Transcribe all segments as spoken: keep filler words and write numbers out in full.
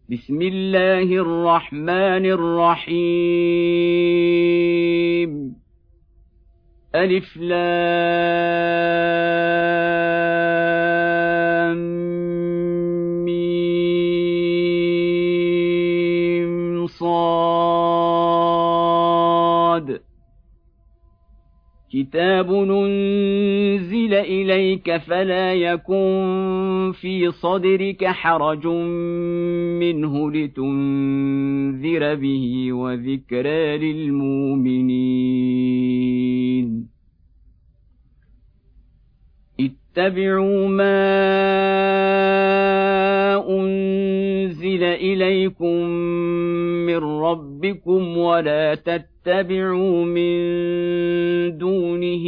بسم الله الرحمن الرحيم ألف لام ميم صاد كتاب أنزل إليك فلا يكن في صدرك حرج منه لتنذر به وذكرى للمؤمنين اتبعوا ما أنزل إليكم من ربكم ولا تتبعوا من دونه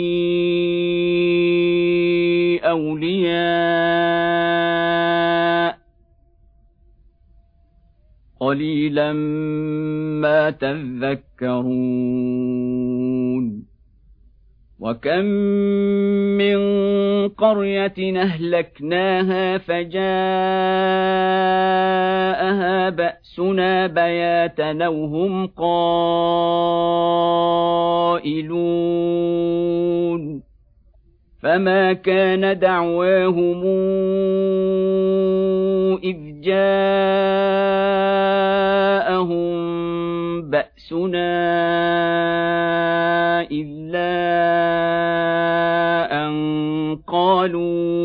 أولياء قليلا ما تذكرون وكم من قرية أهلكناها فجاءها بأسنا بياتا أو هم قائلون فما كان دعواهم إذ جاءهم بأسنا إلا أن قالوا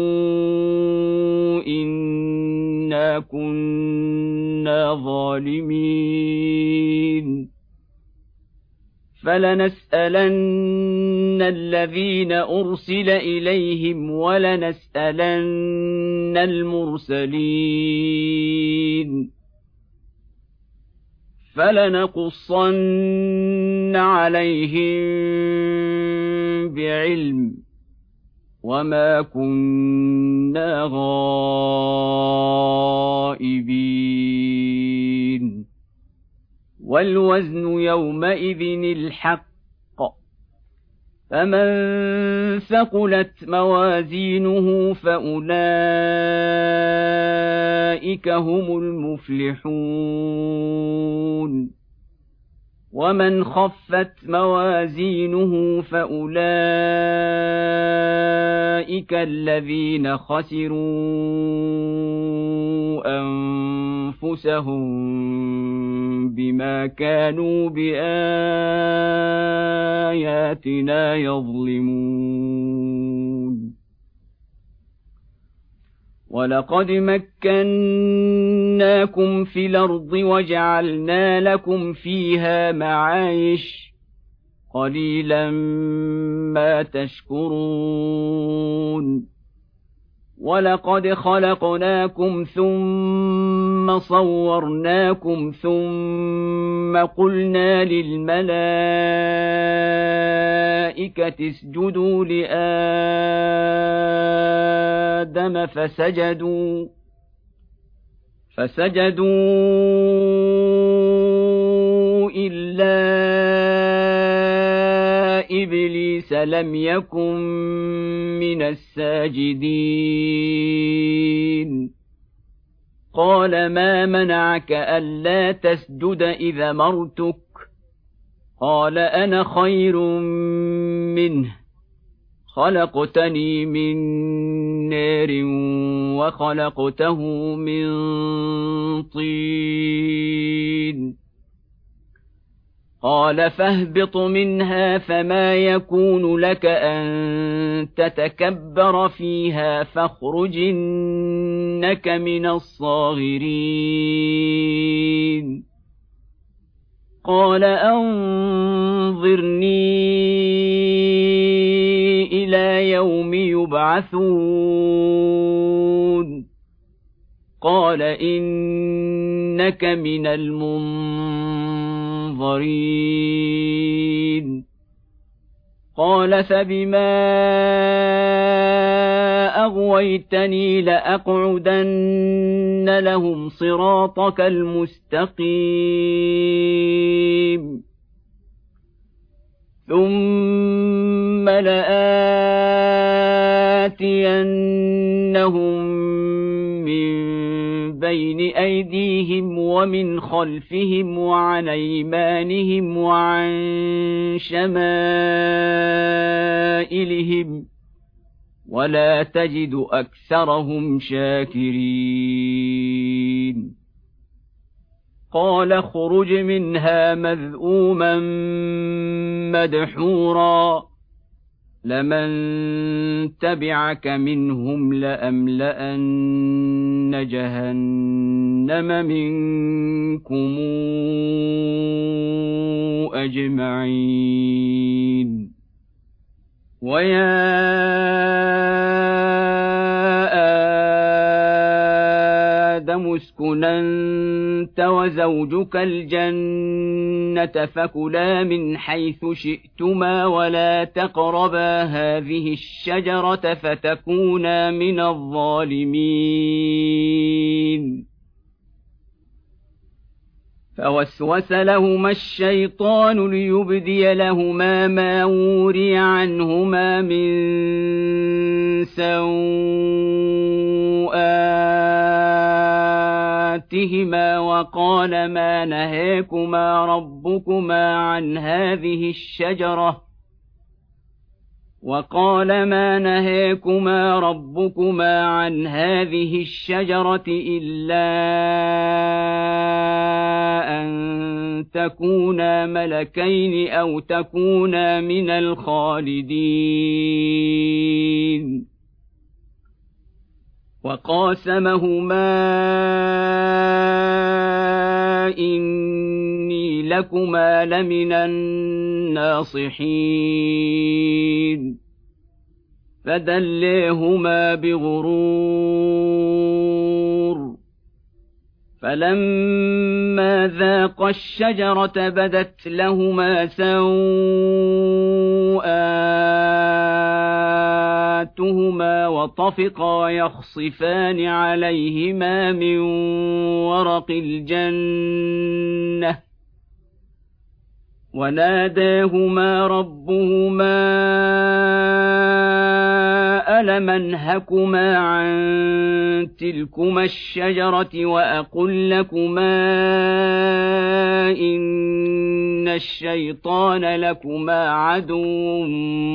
إنا كنا ظالمين فلنسألن الذين أرسل إليهم ولنسألن المرسلين فلنقصن عليهم بعلم وما كنا غائبين والوزن يومئذ الحق فمن ثقلت موازينه فأولئك هم المفلحون ومن خفت موازينه فأولئك الذين خسروا أنفسهم بما كانوا بآياتنا يظلمون ولقد مكناكم في الأرض وجعلنا لكم فيها معايش قليلا ما تشكرون ولقد خلقناكم ثم صورناكم ثم قلنا للملائكة اسجدوا لآدم فسجدوا فسجدوا إلا إبليس لم يكن من الساجدين قال ما منعك ألا تسجد إذا أمرتك قال أنا خير منه خلقتني من نار وخلقته من طين قال فاهبط منها فما يكون لك أن تتكبر فيها فاخرج إنك من الصاغرين قال أنظرني إلى يوم يبعثون قال إنك من المنظرين قال فبما أغويتني لأقعدن لهم صراطك المستقيم ثم لآتينهم من بين أيديهم ومن خلفهم وعن أيمانهم وعن شمائلهم ولا تجد أكثرهم شاكرين قال اخرج منها مذءوما مدحورا لمن تبعك منهم لأملأن جهنم منكم أجمعين ويا آدم اسكن أنت وزوجك الجنة فكلا من حيث شئتما ولا تقربا هذه الشجرة فتكونا من الظالمين فوسوس لهما الشيطان ليبدي لهما ما وري عنهما من سوآتهما وقال ما نهاكما ربكما عن هذه الشجرة وقال ما نهاكما ربكما عن هذه الشجرة إلا أن تكونا ملكين أو تكونا من الخالدين وقاسمهما إني لكما لمن الناصحين فدليهما بغرور فلما ذاقا الشجرة بدت لهما سوآتهما وطفقا يخصفان عليهما من ورق الجنة وناداهما ربهما ألم أنهكما عن تلكما الشجرة وأقل لكما إن الشيطان لكما عدو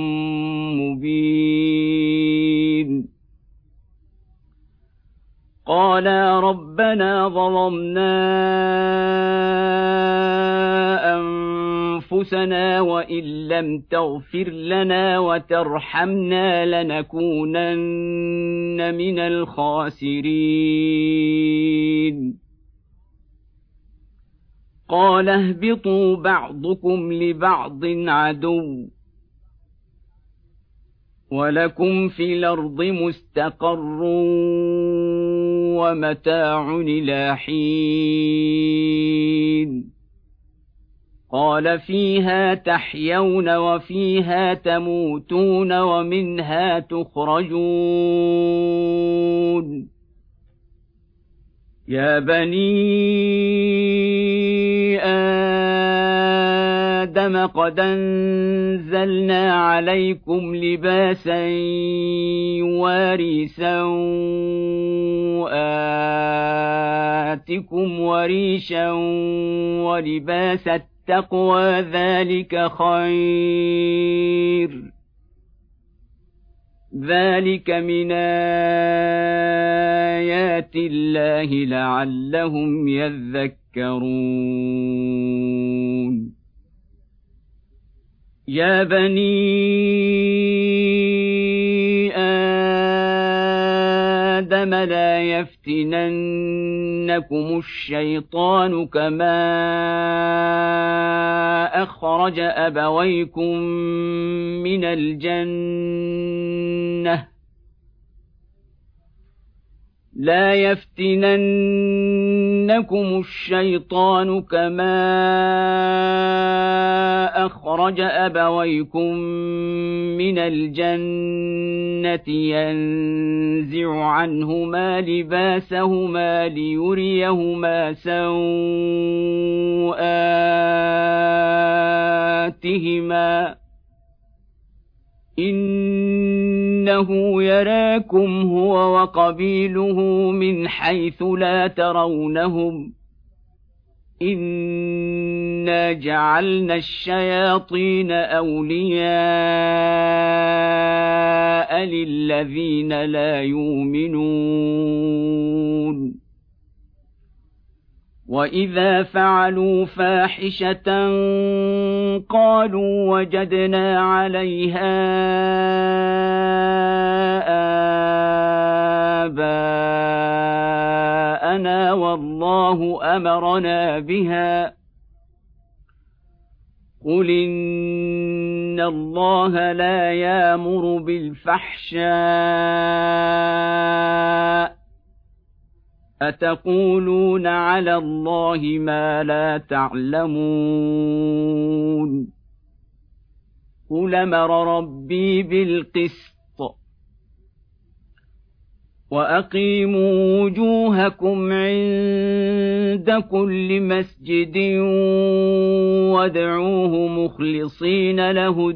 مبين قالا ربنا ظلمنا أنفسنا وإن لم تغفر لنا وترحمنا لنكونن من الخاسرين قال اهبطوا بعضكم لبعض عدو ولكم في الأرض مستقر ومتاع إلى حين قال فيها تحيون وفيها تموتون ومنها تخرجون يا بني آدم قد أنزلنا عليكم لباسا يواري سوآتكم وريشا ولباس التقوى ذلك خير ذلك من آيات الله لعلهم يذكرون يا بني آدم لا يفتننكم الشيطان كما أخرج أبويكم من الجنة لا يفتننكم الشيطان كما أخرج أبويكم من الجنة ينزع عنهما لباسهما ليريهما سوآتهما إن إنه يراكم هو وقبيله من حيث لا ترونهم إنا جعلنا الشياطين أولياء للذين لا يؤمنون وإذا فعلوا فاحشة قالوا وجدنا عليها آباءنا والله أمرنا بها قل إن الله لا يأمر بالفحشاء أتقولون على الله ما لا تعلمون قل أمر ربي بالقسط وأقيموا وجوهكم عند كل مسجد وادعوه مخلصين له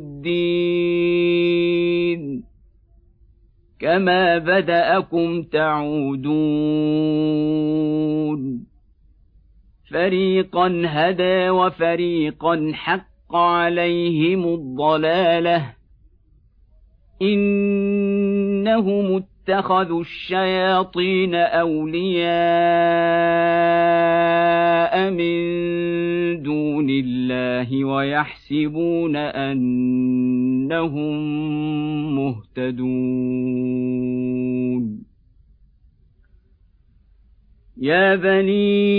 الدين كما بدأكم تعودون فريقا هدى وفريقا حق عليهم الضلالة إنهم اتخذوا الشياطين أولياء من دون الله ويحسبون أنهم مهتدون يا بني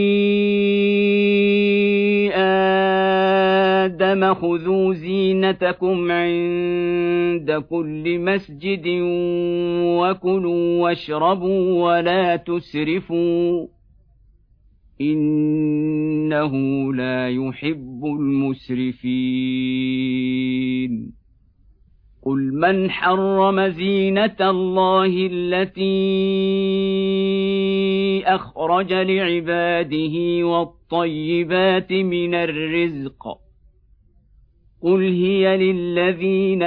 آدم خذوا زينتكم عند كل مسجد وكلوا واشربوا ولا تسرفوا إنه لا يحب المسرفين قل من حرم زينة الله التي أخرج لعباده والطيبات من الرزق قل هي للذين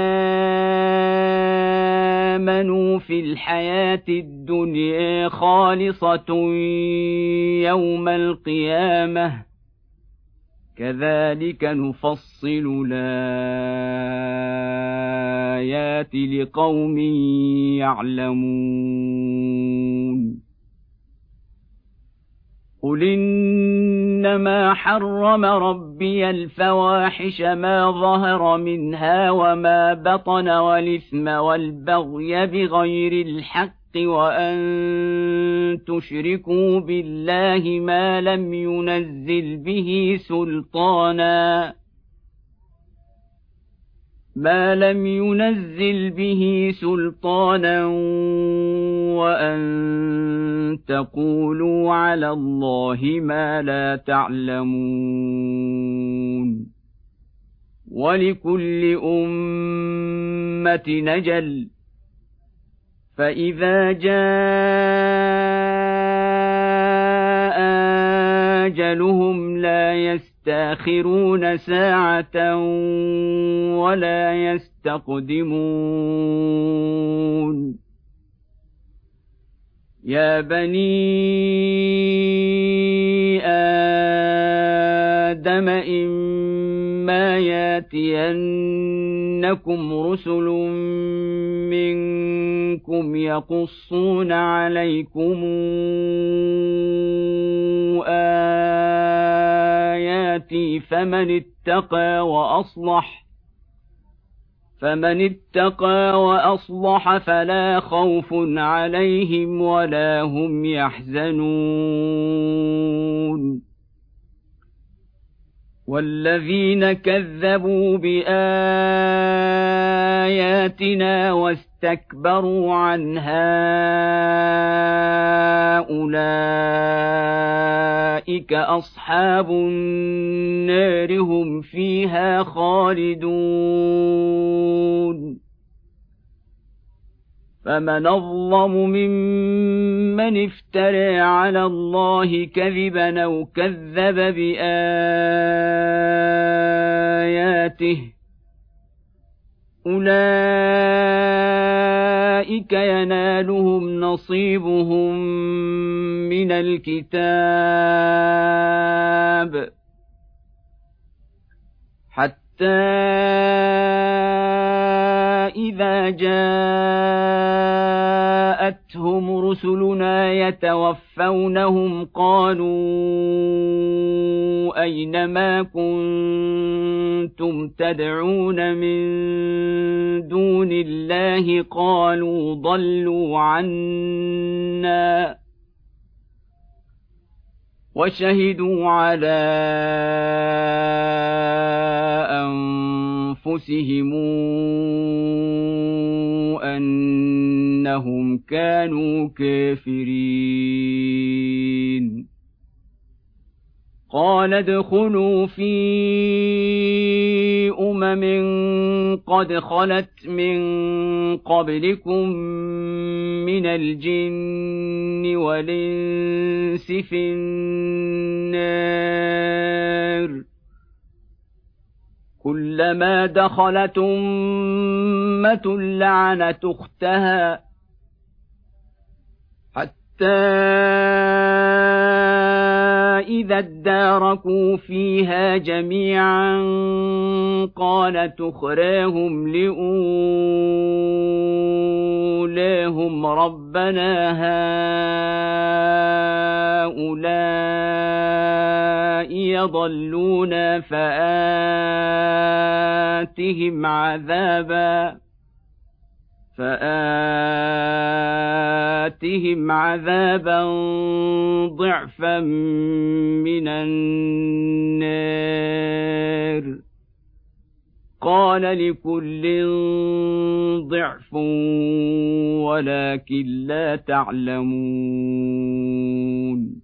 آمنوا في الحياة الدنيا خالصة يوم القيامة كذلك نفصل الآيات لقوم يعلمون قل إنما حرم ربي الفواحش ما ظهر منها وما بطن والإثم والبغي بغير الحق وأن تشركوا بالله ما لم ينزل به سلطانا ما لم ينزل به سلطانا وأن تقولوا على الله ما لا تعلمون ولكل أمة نجل فإذا جاء أجلهم لا يستأخرون ساعة ولا يستقدمون يا بني آدم إما ياتينكم رسل منكم يقصون عليكم آياتي فمن اتقى وأصلح فمن اتقى وأصلح فلا خوف عليهم ولا هم يحزنون والذين كذبوا بآياتنا واستكبروا عنها أولئك أصحاب النار هم فيها خالدون فمن أظلم ممن افترى على الله كذبا أو كذب بآياته أولئك ينالهم نصيبهم من الكتاب حتى إذا جاءتهم رسلنا يتوفونهم قالوا أين ما كنتم تدعون من دون الله قالوا ضلوا عنا وشهدوا على أنفسهم أنهم كانوا كافرين قال ادخلوا في أمم قد خلت من قبلكم من الجن والإنس في النار كلما دخلت أمة لعنت أختها حتى إذا اداركوا فيها جميعا قالت أخراهم لأولاهم ربنا هؤلاء يضلون فآتهم عذابا فآتهم عذابا ضعفا من النار قال لكل ضعف ولكن لا تعلمون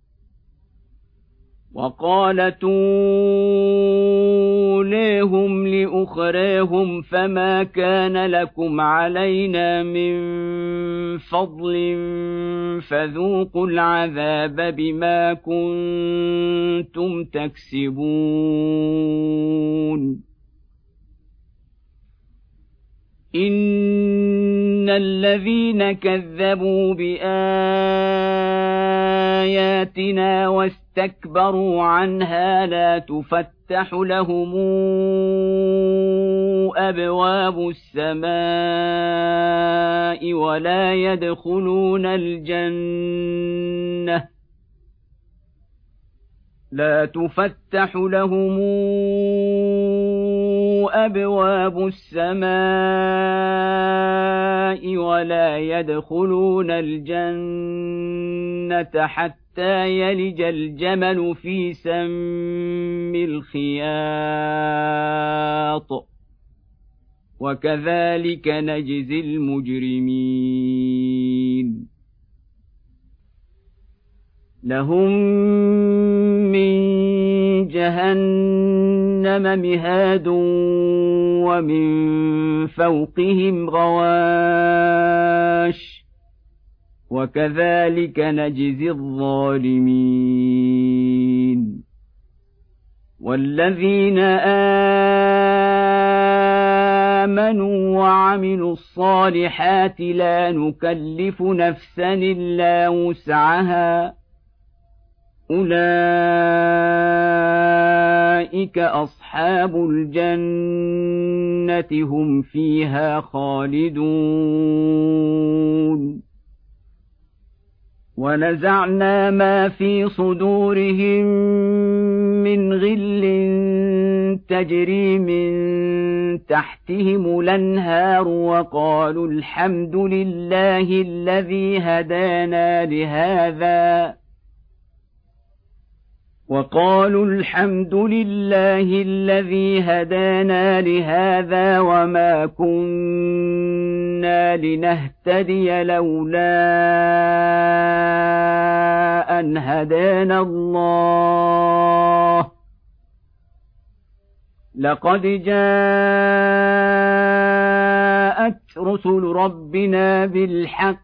وقالت أولاهم لأخراهم فما كان لكم علينا من فضل فذوقوا العذاب بما كنتم تكسبون إن الذين كذبوا بآياتنا واستكبروا عنها لا تفتح لهم أبواب السماء ولا يدخلون الجنة لا تفتح لهم أبواب السماء ولا يدخلون الجنة حتى يلج الجمل في سم الخياط وكذلك نجزي المجرمين لهم من جهنم مهاد ومن فوقهم غواش وكذلك نجزي الظالمين والذين آمنوا وعملوا الصالحات لا نكلف نفسا إلا وسعها أولئك أصحاب الجنة هم فيها خالدون ونزعنا ما في صدورهم من غل تجري من تحتهم الأنهار وقالوا الحمد لله الذي هدانا لهذا وقالوا الحمد لله الذي هدانا لهذا وما كنا لنهتدي لولا أن هدانا الله لقد جاءت رسل ربنا بالحق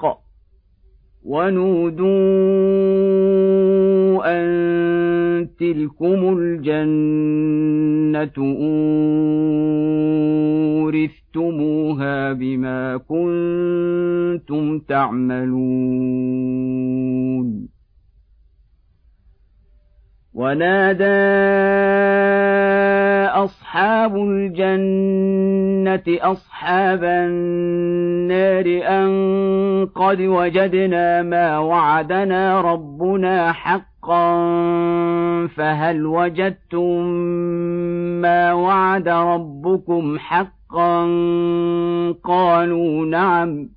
ونودوا أن تلكم الجنة أورثتموها بما كنتم تعملون. ونادى أصحاب الجنة أصحاب النار أن قد وجدنا ما وعدنا ربنا حقا فهل وجدتم ما وعد ربكم حقا؟ قالوا نعم.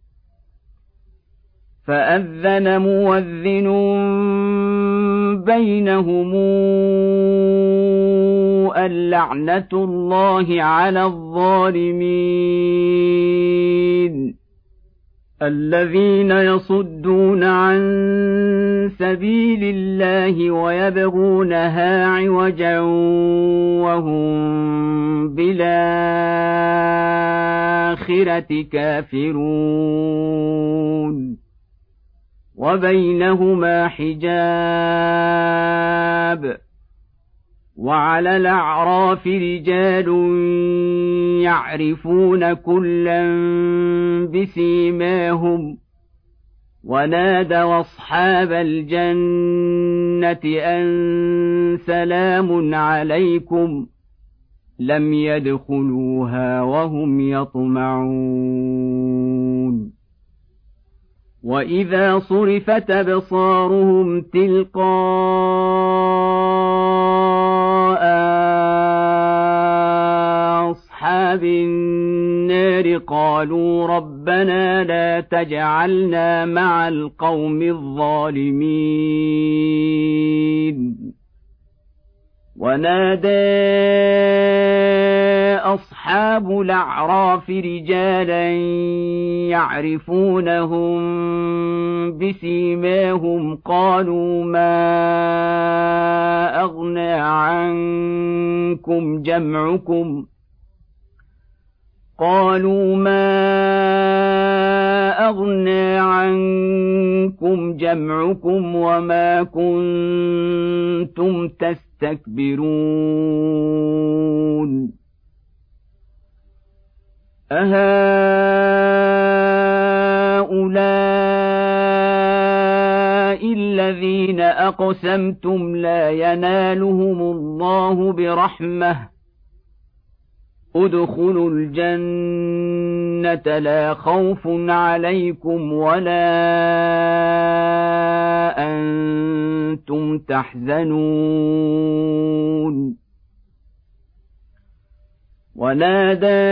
فأذن مؤذن بينهم اللعنة الله على الظالمين الذين يصدون عن سبيل الله ويبغونها عوجا وهم بالآخرة كافرون وبينهما حجاب. وعلى الأعراف رجال يعرفون كلا بسيماهم ونادوا أصحاب الجنة أن سلام عليكم لم يدخلوها وهم يطمعون. وإذا صرفت أبصارهم تلقاء أصحاب النار قالوا ربنا لا تجعلنا مع القوم الظالمين. ونادى أصحاب الأعراف رجالا يعرفونهم بسيماهم قالوا ما أغنى عنكم جمعكم قالوا ما أغنى عنكم جمعكم وما كنتم تستكبرون أهؤلاء الذين أقسمتم لا ينالهم الله برحمة ادخلوا الجنة لا خوف عليكم ولا أنتم تحزنون. ونادى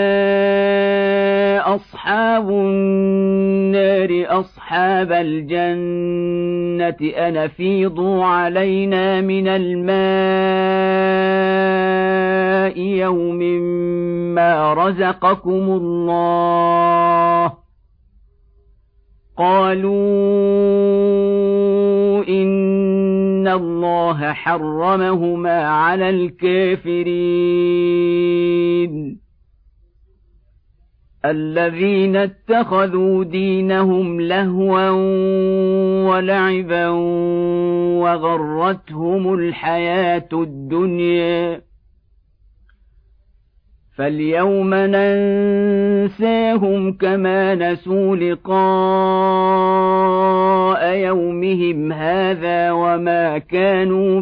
أصحاب النار أصحاب الجنة أن أفيضوا علينا من الماء يوم ما رزقكم الله قالوا إن الله حرمهما على الكافرين الذين اتخذوا دينهم لهوا ولعبا وغرتهم الحياة الدنيا فاليوم ننساهم كما نسوا لقاء يومهم هذا وما كانوا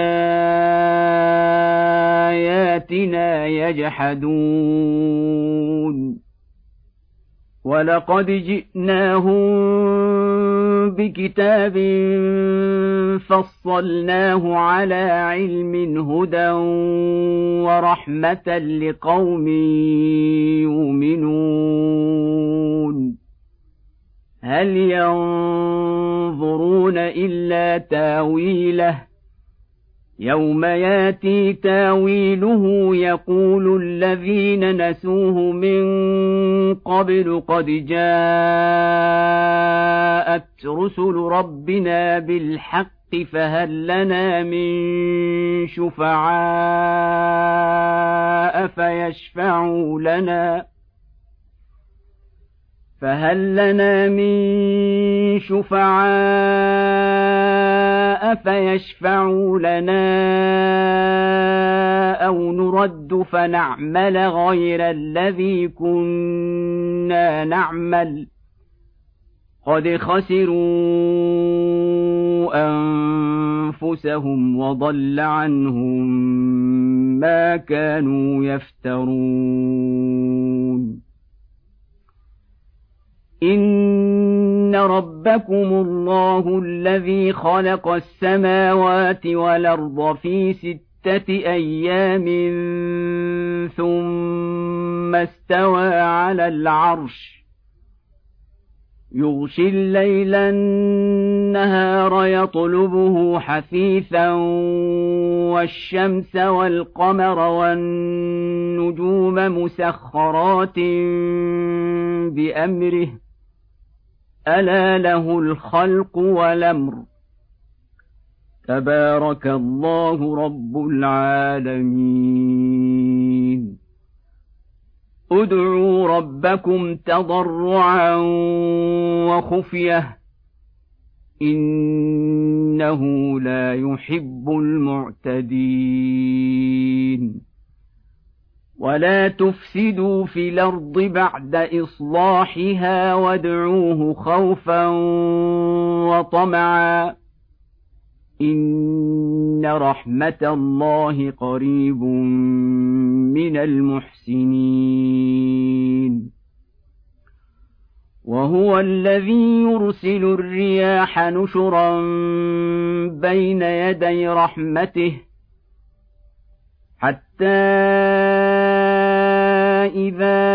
بآياتنا يجحدون. ولقد جئناهم بكتاب فصلناه على علم هدى ورحمة لقوم يؤمنون. هل ينظرون إلا تاويله يوم ياتي تاويله يقول الذين نسوه من قبل قد جاءت رسل ربنا بالحق فهل لنا من شفعاء فيشفعوا لنا فهل لنا من شفعاء فيشفعوا لنا أو نرد فنعمل غير الذي كنا نعمل قد خسروا أنفسهم وضل عنهم ما كانوا يفترون إن ربكم الله الذي خلق السماوات والأرض في ستة أيام ثم استوى على العرش يغشي الليل النهار يطلبه حثيثا والشمس والقمر والنجوم مسخرات بأمره ألا له الخلق والأمر تبارك الله رب العالمين ادعوا ربكم تضرعا وخفية إنه لا يحب المعتدين ولا تفسدوا في الأرض بعد إصلاحها وادعوه خوفا وطمعا إن رحمة الله قريب من المحسنين وهو الذي يرسل الرياح نشرا بين يدي رحمته حتى إذا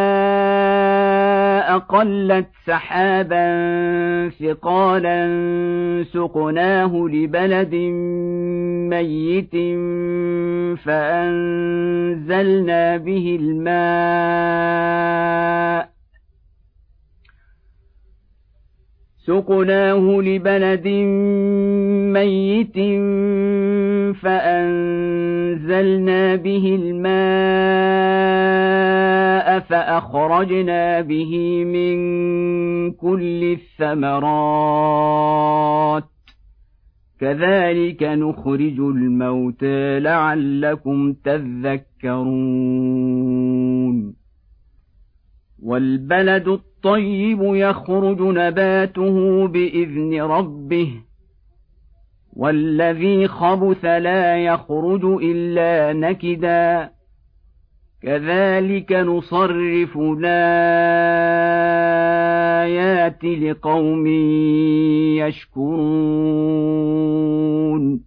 أقلت سحابا ثقالا سقناه لبلد ميت فأنزلنا به الماء سقناه لبلد ميت فأنزلنا به الماء فأخرجنا به من كل الثمرات كذلك نخرج الموتى لعلكم تذكرون والبلد الطيب يخرج نباته بإذن ربه والذي خبث لا يخرج إلا نكدا كذلك نصرف الآيات لقوم يشكرون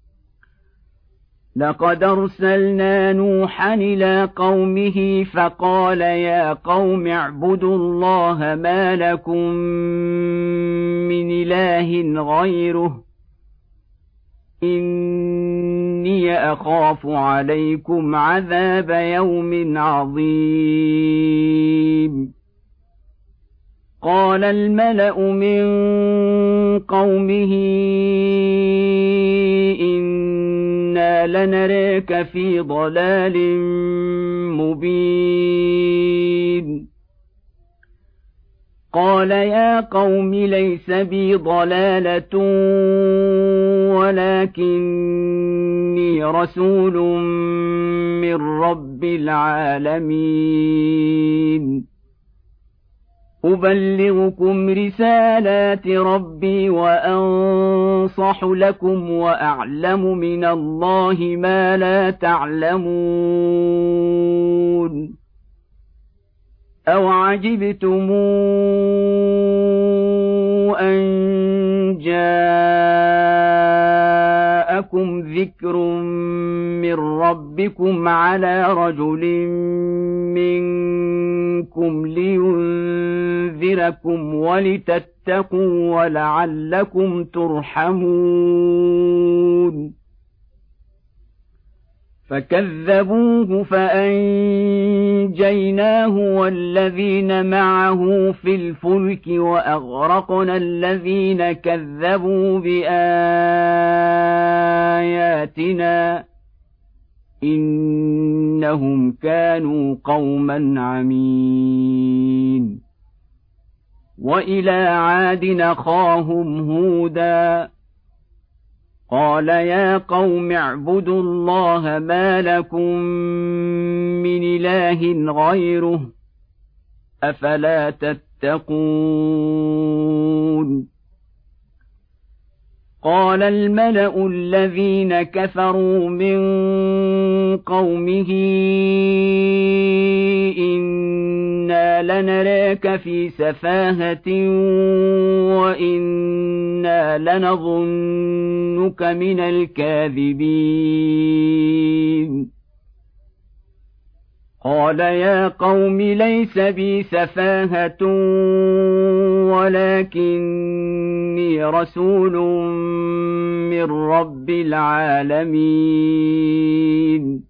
لقد أرسلنا نوحا إلى قومه فقال يا قوم اعبدوا الله ما لكم من إله غيره إني أخاف عليكم عذاب يوم عظيم قال الملأ من قومه إنا لنراك في ضلال مبين قال يا قوم ليس بي ضلالة ولكني رسول من رب العالمين أبلغكم رسالات ربي وأنصح لكم وأعلم من الله ما لا تعلمون أو عجبتم أن جاءكم ذكر من ربكم على رجل منكم لينذركم ولتتقوا ولعلكم ترحمون فكذبوه فأنجيناه والذين معه في الفلك وأغرقنا الذين كذبوا بآياتنا إنهم كانوا قوما عمين وإلى عاد أخاهم هودا قال يا قوم اعبدوا الله ما لكم من إله غيره أفلا تتقون قال الملأ الذين كفروا من قومه إنا لنراك في سفاهة وإنا لنظنك من الكاذبين قال يا قوم ليس بي سفاهة ولكني رسول من رب العالمين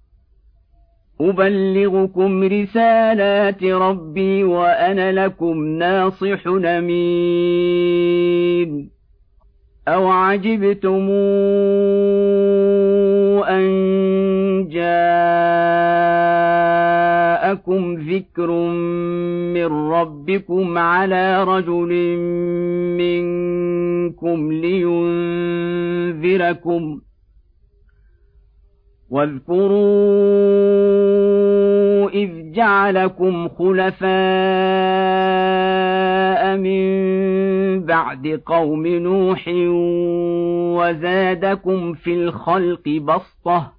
أبلغكم رسالات ربي وأنا لكم ناصح أمين أو عجبتم أن جاءكم ذكر من ربكم على رجل منكم لينذركم واذكروا إذ جعلكم خلفاء من بعد قوم نوح وزادكم في الخلق بسطة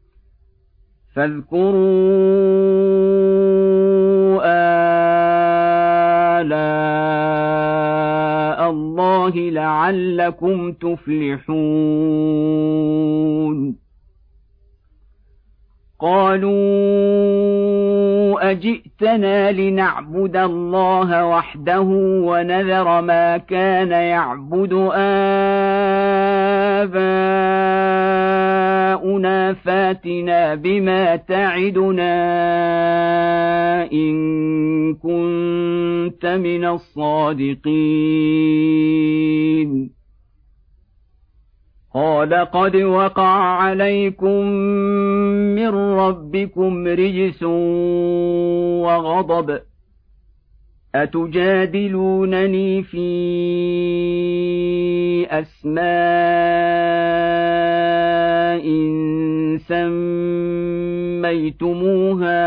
فاذكروا آلاء الله لعلكم تفلحون قالوا أجئتنا لنعبد الله وحده ونذر ما كان يعبد آباؤنا فاتنا بما تعدنا إن كنت من الصادقين قال قد وقع عليكم من ربكم رجس وغضب أتجادلونني في أسماء سميتموها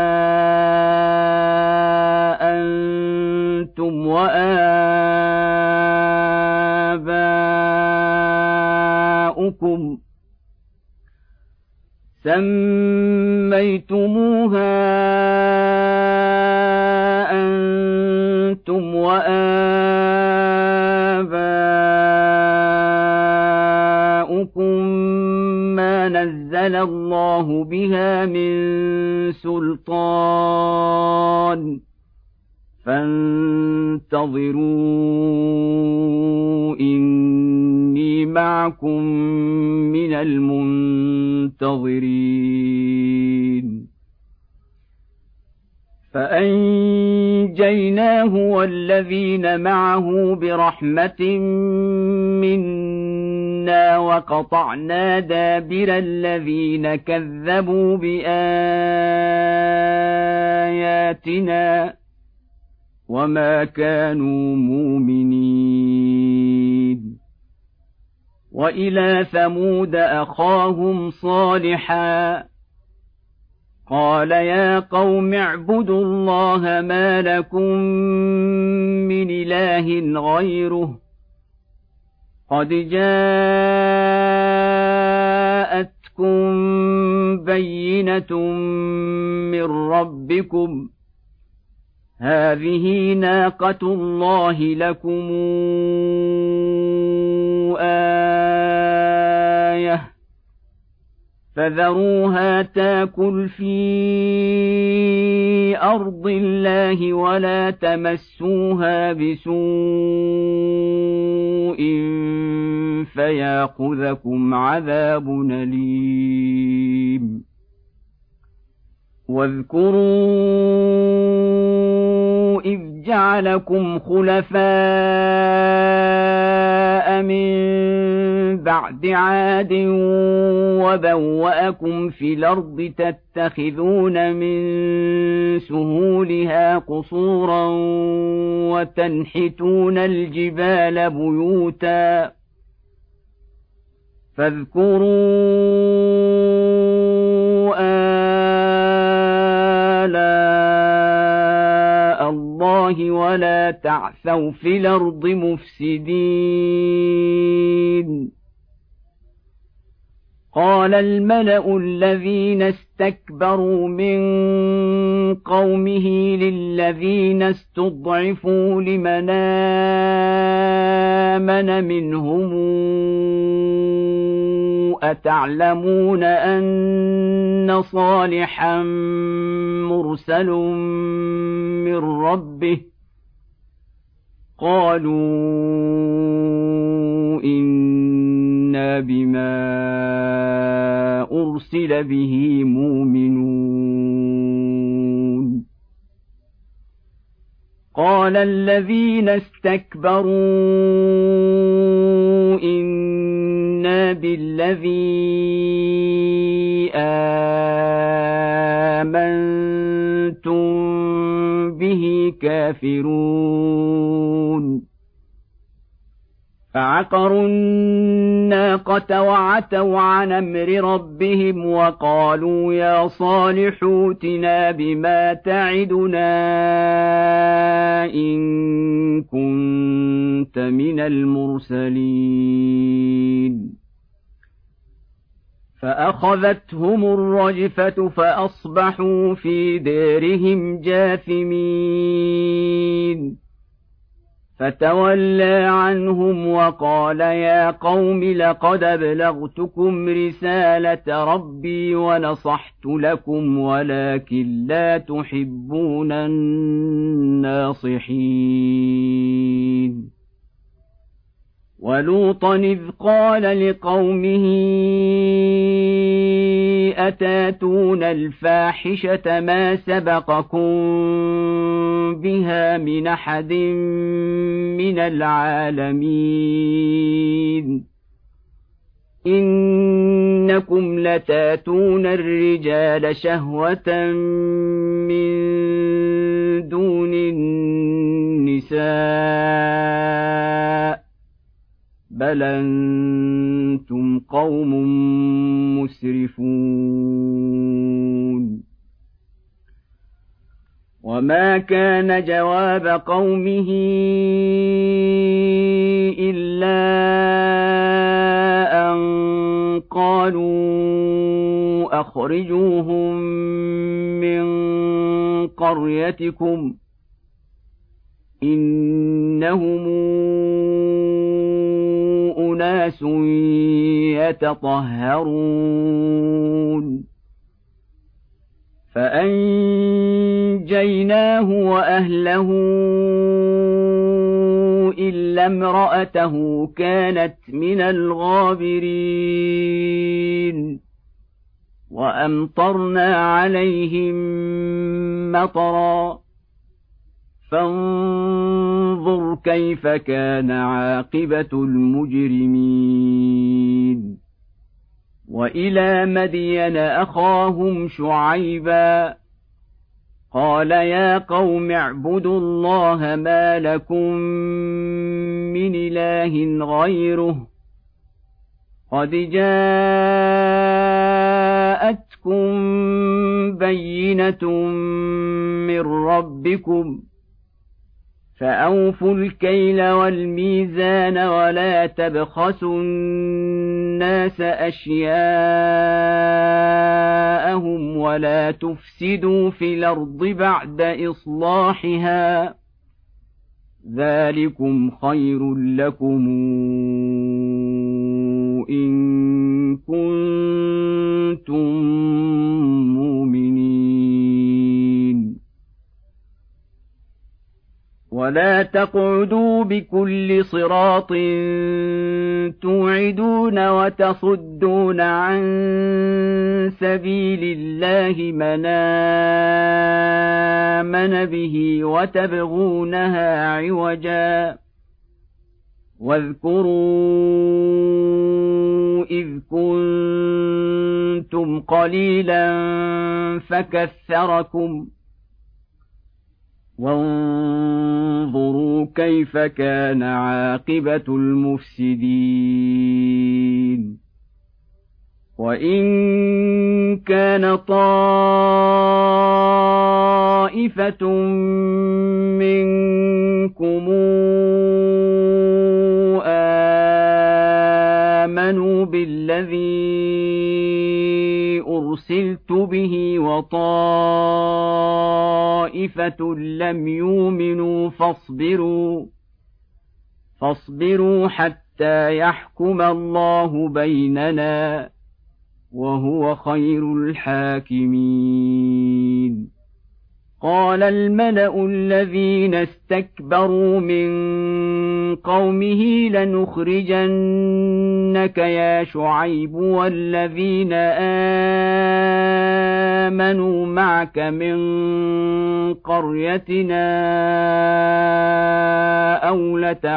أنتم وآباؤكم سميتموها أنتم وآباؤكم ما نزل الله بها من سلطان فانتظروا إني معكم من المنتظرين فأنجيناه والذين معه برحمة منا وقطعنا دابر الذين كذبوا بآياتنا وما كانوا مؤمنين وإلى ثمود أخاهم صالحا قال يا قوم اعبدوا الله ما لكم من إله غيره قد جاءتكم بينة من ربكم هذه ناقة الله لكم آية فذروها تاكل في أرض الله ولا تمسوها بسوء فيأخذكم عذاب أليم واذكروا إذ جعلكم خلفاء من بعد عاد وبوأكم في الأرض تتخذون من سهولها قصورا وتنحتون الجبال بيوتا فاذكروا آلاء الله ولا تعثوا في الأرض مفسدين. قال الملأ الذين استكبروا من قومه للذين استضعفوا لمن آمن منهم أتعلمون أن صالحا مرسل من ربه قالوا إنا بما أرسل به مؤمنون. قال الذين استكبروا إنا بالذي آمنتم به كافرون. فعقروا الناقة وعتوا عن أمر ربهم وقالوا يا صالح ائتنا بما تعدنا إن كنت من المرسلين. فأخذتهم الرجفة فأصبحوا في دارهم جاثمين. فتولى عنهم وقال يا قوم لقد أبلغتكم رسالة ربي ونصحت لكم ولكن لا تحبون الناصحين. ولوطا إذ قال لقومه أتاتون الفاحشة ما سبقكم بها من أحد من العالمين إنكم لتاتون الرجال شهوة من دون النساء بل أنتم قوم مسرفون. وما كان جواب قومه إلا أن قالوا أخرجوهم من قريتكم إنهم أناس يتطهرون. فأنجيناه وأهله إلا امرأته كانت من الغابرين. وأمطرنا عليهم مطرا فانظر كيف كان عاقبة المجرمين. وإلى مدين أخاهم شعيبا قال يا قوم اعبدوا الله ما لكم من إله غيره قد جاءتكم بينة من ربكم فأوفوا الكيل والميزان ولا تبخسوا الناس أشياءهم ولا تفسدوا في الأرض بعد إصلاحها ذلكم خير لكم إن كنتم مؤمنين. ولا تقعدوا بكل صراط توعدون وتصدون عن سبيل الله من آمن به وتبغونها عوجا واذكروا إذ كنتم قليلا فكثركم وانظروا كيف كان عاقبة المفسدين وإن كان طائفة منكم آمنوا بالذي أرسلت به وطائفة لم يؤمنوا فاصبروا فاصبروا حتى يحكم الله بيننا وهو خير الحاكمين. قال الملأ الذين استكبروا من قومه لنخرجنك يا شعيب والذين آمنوا معك من قريتنا أو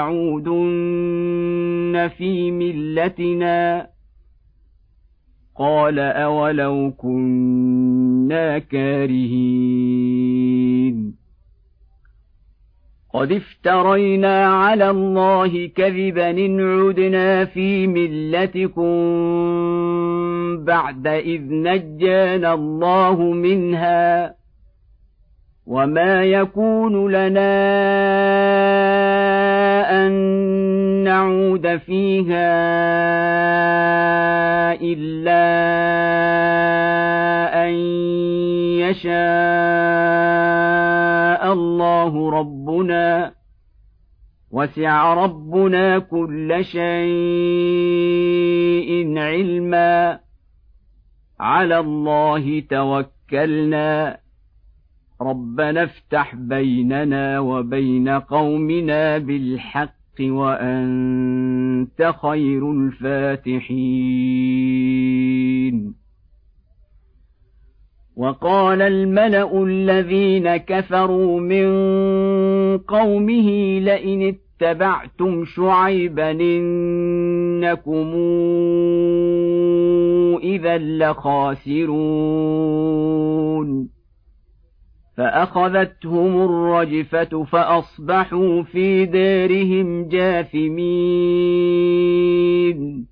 لتعودن في ملتنا قال أولو كنا كارهين قد افترينا على الله كذبا إن عدنا في ملتكم بعد إذ نجانا الله منها وما يكون لنا أن نعود فيها إلا أن يشاء الله ربنا وسع ربنا كل شيء علما على الله توكلنا ربنا افتح بيننا وبين قومنا بالحق وأنت خير الفاتحين. وقال الملأ الذين كفروا من قومه لئن اتبعتم شعيبا إنكم إذا لخاسرون فأخذتهم الرجفة فأصبحوا في دارهم جاثمين.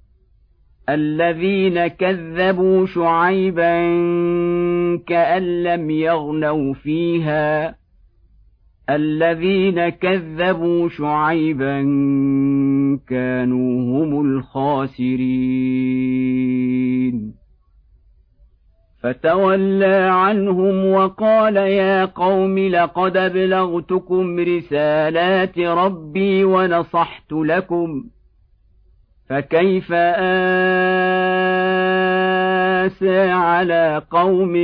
الذين كذبوا شعيبا كأن لم يغنوا فيها الذين كذبوا شعيبا كانوا هم الخاسرين. فتولى عنهم وقال يا قوم لقد أبلغتكم رسالات ربي ونصحت لكم فكيف آسى على قوم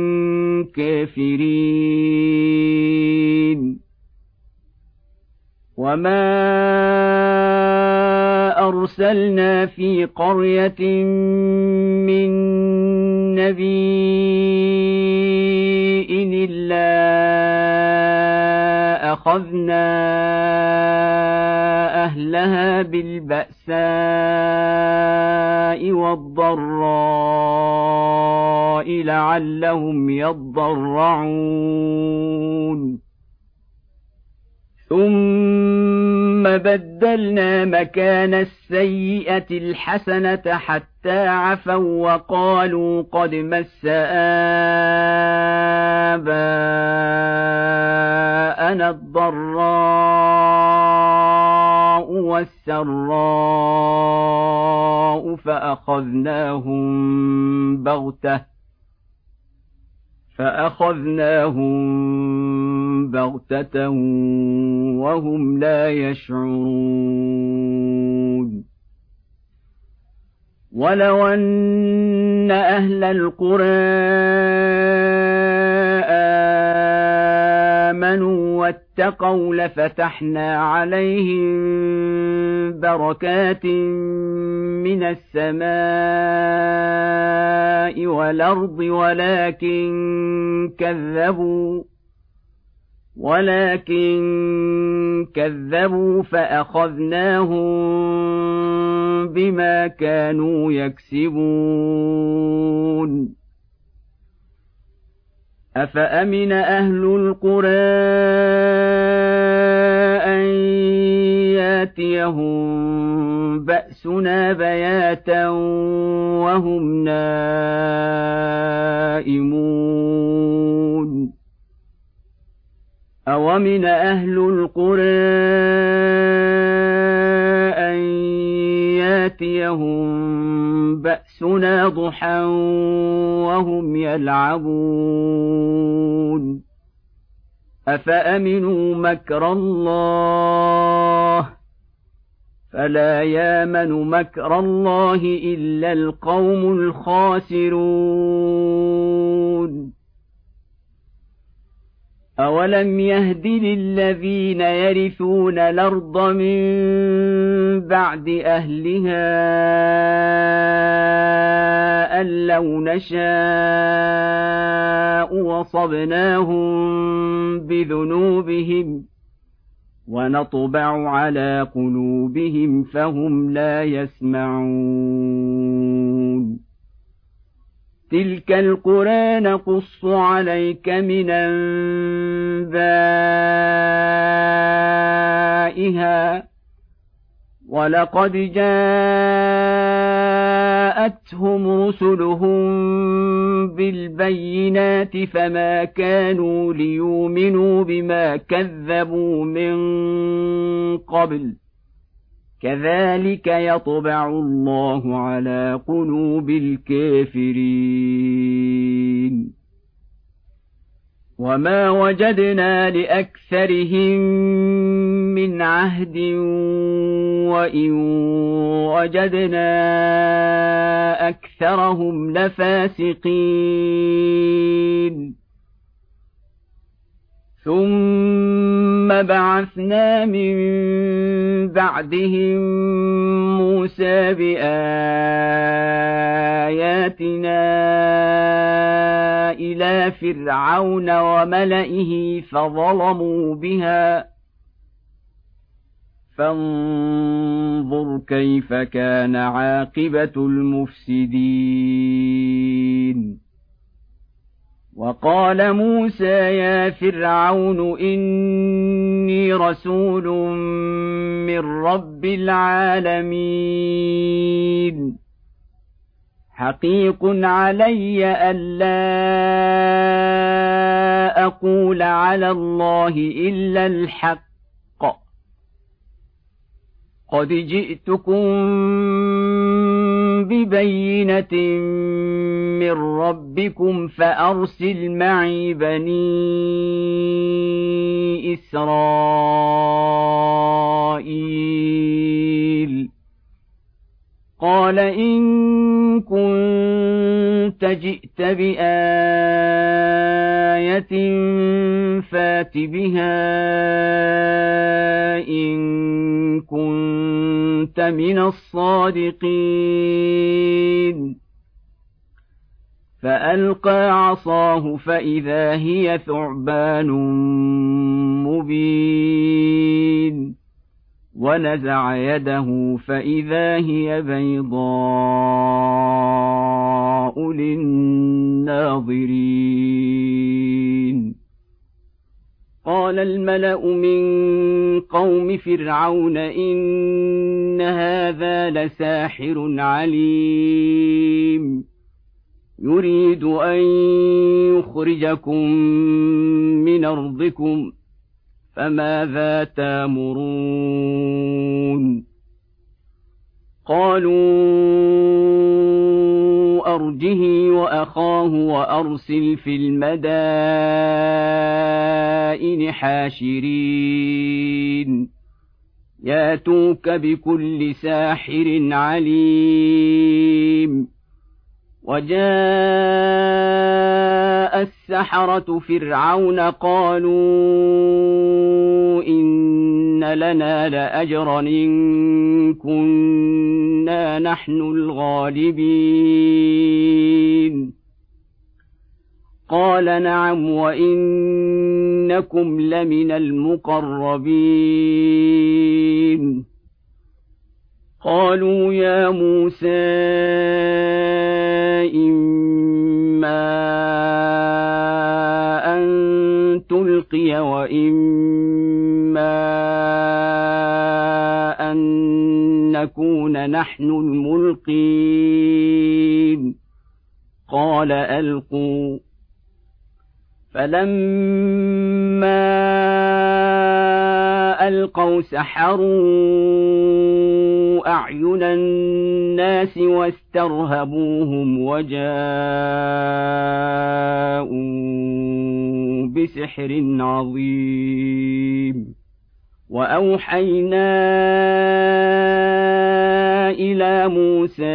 كافرين. وما أرسلنا في قرية من نبي إلا أخذنا أهلها بالبأساء والضراء لعلهم يضرعون ثم بدلنا مكان السيئة الحسنة حتى عفوا وقالوا قد مس آباءنا الضراء والسراء فأخذناهم بغتة فأخذناهم بغتة وهم لا يشعرون. ولو أن أهل القرى آمنوا اتقوا لفتحنا عليهم بركات من السماء والأرض ولكن كذبوا ولكن كذبوا فأخذناهم بما كانوا يكسبون أفأمن أهل القرى أن ياتيهم بأسنا بياتا وهم نائمون أومن أهل القرى أن ياتيهم بأسنا ضحى وهم يلعبون أفأمنوا مكر الله فلا يامن مكر الله إلا القوم الخاسرون أولم يهد للذين يرثون الأرض من بعد أهلها أن لو نشاء وصبناهم بذنوبهم ونطبع على قلوبهم فهم لا يسمعون تلك القرى نقص عليك من أنبائها ولقد جاءتهم رسلهم بالبينات فما كانوا ليؤمنوا بما كذبوا من قبل كذلك يطبع الله على قلوب الكافرين وما وجدنا لأكثرهم من عهد وإن وجدنا أكثرهم لفاسقين ثم بعثنا من بعدهم موسى بآياتنا إلى فرعون وملئه فظلموا بها فانظر كيف كان عاقبة المفسدين وقال موسى يا فرعون إني رسول من رب العالمين حقيق علي ألا أقول على الله إلا الحق قد جئتكم ببينة من ربكم فأرسل معي بني إسرائيل قال إن كنت جئت بآية فات بها إن كنت من الصادقين فألقى عصاه فإذا هي ثعبان مبين ونزع يده فإذا هي بيضاء للناظرين قال الملأ من قوم فرعون إن هذا لساحر عليم يريد أن يخرجكم من أرضكم فماذا تامرون قالوا أرجه وأخاه وأرسل في المدائن حاشرين ياتوك بكل ساحر عليم وجاء السحرة فرعون قالوا إن لنا لأجرا إن كنا نحن الغالبين قال نعم وإنكم لمن المقربين قالوا يا موسى إما أن تلقي وإما أن نكون نحن الملقين قال ألقوا فلما ألقوا سحروا أعين الناس واسترهبوهم وجاءوا بسحر عظيم وأوحينا إلى موسى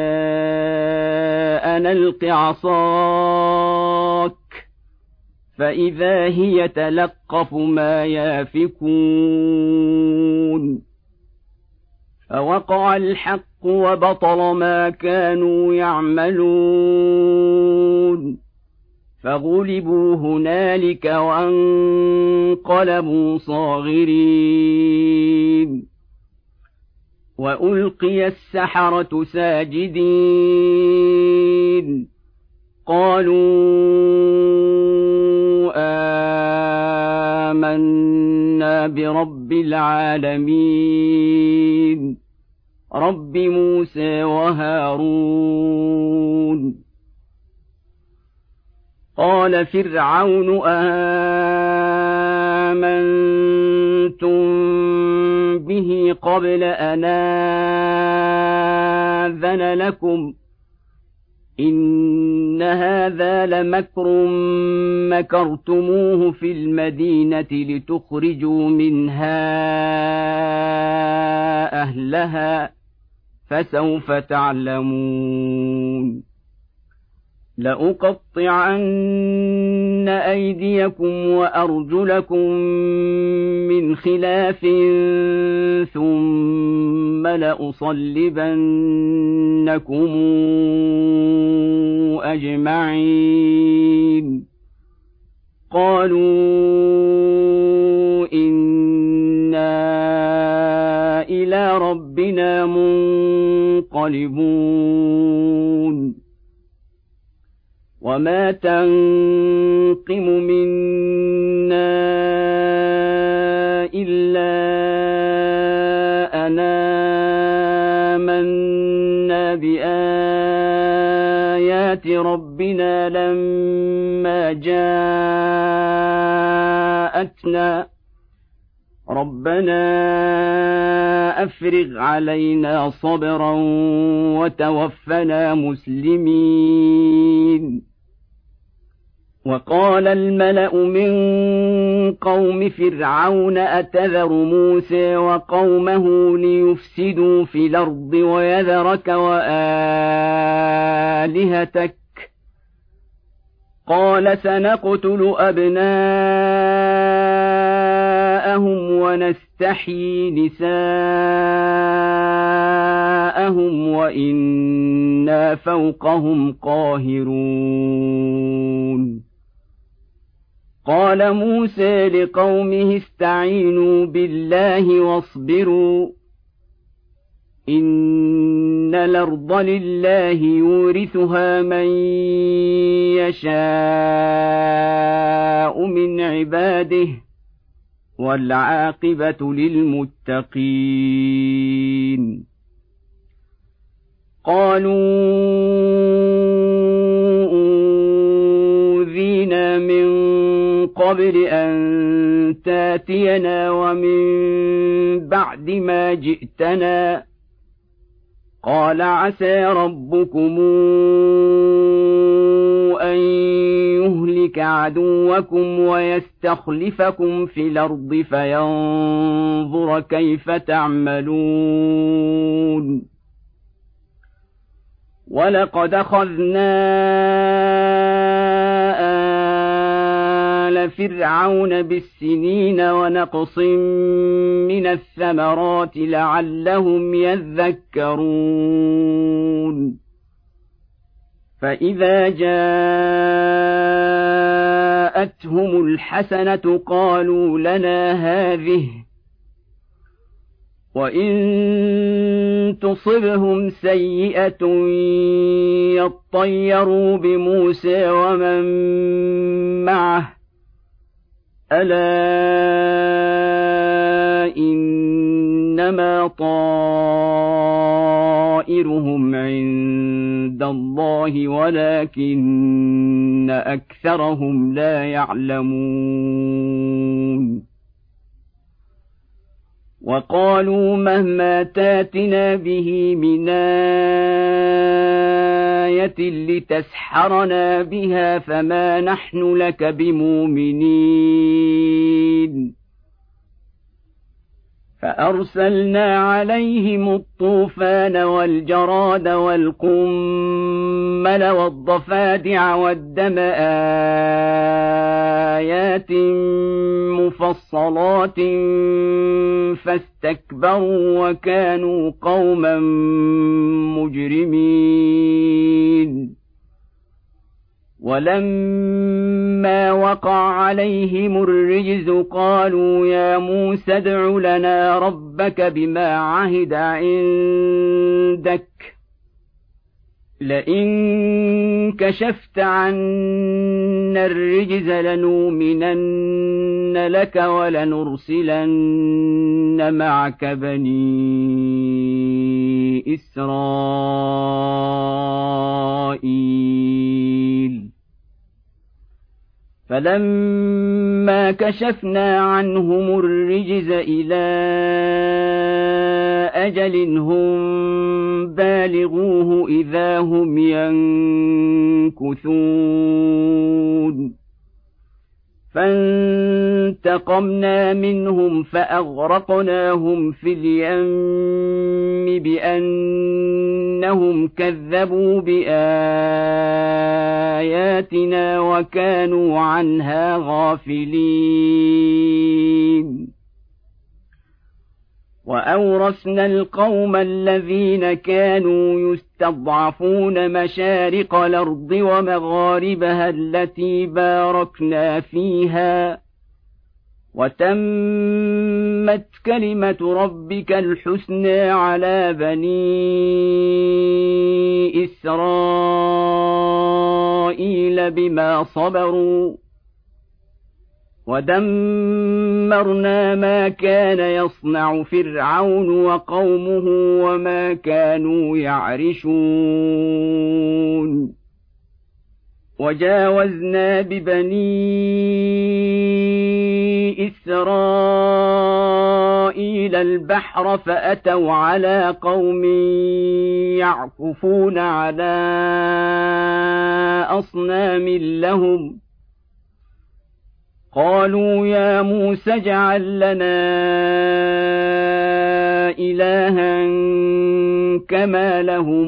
أن ألق عصاك فإذا هي تلقف ما يافكون فوقع الحق وبطل ما كانوا يعملون فغلبوا هنالك وانقلبوا صاغرين وألقي السحرة ساجدين قالوا آمنا برب العالمين رب موسى وهارون قال فرعون آمنتم به قبل أن آذن لكم إن هذا لمكر مكرتموه في المدينة لتخرجوا منها أهلها فسوف تعلمون لأقطعن أيديكم وأرجلكم من خلاف ثم لأصلبنكم أجمعين قالوا إنا إلى ربنا منقلبون وما تنقم منا إلا أن آمنا بآيات ربنا لما جاءتنا ربنا أفرغ علينا صبرا وتوفنا مسلمين وقال الملأ من قوم فرعون أتذر موسى وقومه ليفسدوا في الأرض ويذرك وآلهتك قال سنقتل أبناءهم ونستحيي نساءهم وإنا فوقهم قاهرون قال موسى لقومه استعينوا بالله واصبروا إن الأرض لله يورثها من يشاء من عباده والعاقبة للمتقين قالوا أوذينا من قبل أن تاتينا ومن بعد ما جئتنا قال عسى ربكم أن يهلك عدوكم ويستخلفكم في الأرض فينظر كيف تعملون ولقد أخذنا آل فرعون بالسنين ونقص من الثمرات لعلهم يذكرون فإذا جاءتهم الحسنة قالوا لنا هذه وإن تصبهم سيئة يطيروا بموسى ومن معه ألا إنما طائرهم عند الله ولكن أكثرهم لا يعلمون وقالوا مهما تاتنا به من آية لتسحرنا بها فما نحن لك بمؤمنين فأرسلنا عليهم الطوفان والجراد والقمل والضفادع والدم آيات مفصلات فاستكبروا وكانوا قوما مجرمين ولما وقع عليهم الرجز قالوا يا موسى ادع لنا ربك بما عهد عندك لئن كشفت عنا الرجز لنؤمنن لك ولنرسلن معك بني إسرائيل فلما كشفنا عنهم الرجز إلى أجل هم بالغوه إذا هم ينكثون فانتقمنا منهم فأغرقناهم في اليم بأنهم كذبوا بآياتنا وكانوا عنها غافلين وأورثنا القوم الذين كانوا يستضعفون مشارق الأرض ومغاربها التي باركنا فيها وتمت كلمة ربك الحسنى على بني إسرائيل بما صبروا ودمرنا ما كان يصنع فرعون وقومه وما كانوا يعرشون وجاوزنا ببني إسرائيل البحر فأتوا على قوم يعكفون على أصنام لهم قالوا يا موسى اجعل لنا إلها كما لهم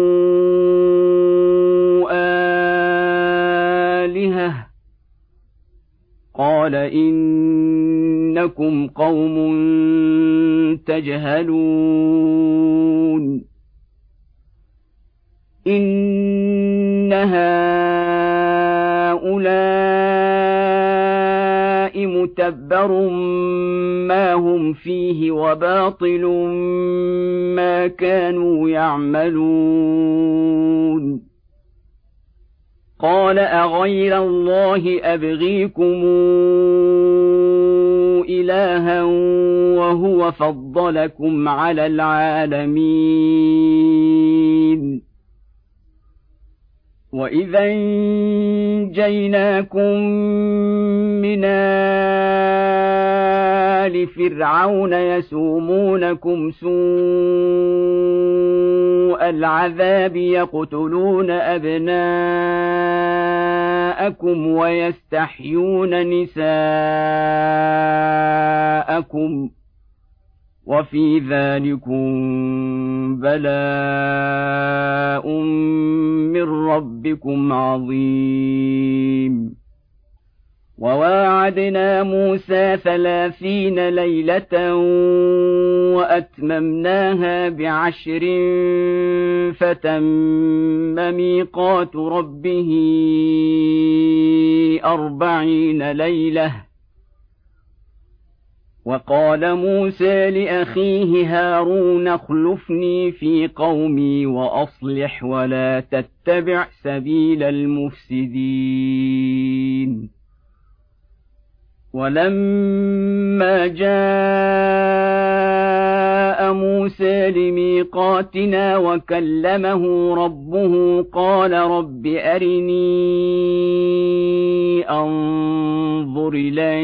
آلهة قال إنكم قوم تجهلون إن هؤلاء متبر ما هم فيه وباطل ما كانوا يعملون قال أغير الله أبغيكم إلها وهو فضلكم على العالمين وإذا انجيناكم من آل فرعون يسومونكم سوء العذاب يقتلون أبناءكم ويستحيون نساءكم وفي ذلكم بلاء من ربكم عظيم. وواعدنا موسى ثلاثين ليلة وأتممناها بعشر فتم ميقات ربه أربعين ليلة. وقال موسى لأخيه هارون اخلفني في قومي وأصلح ولا تتبع سبيل المفسدين. ولما جاء موسى لميقاتنا وكلمه ربه قال رب أرني أنظر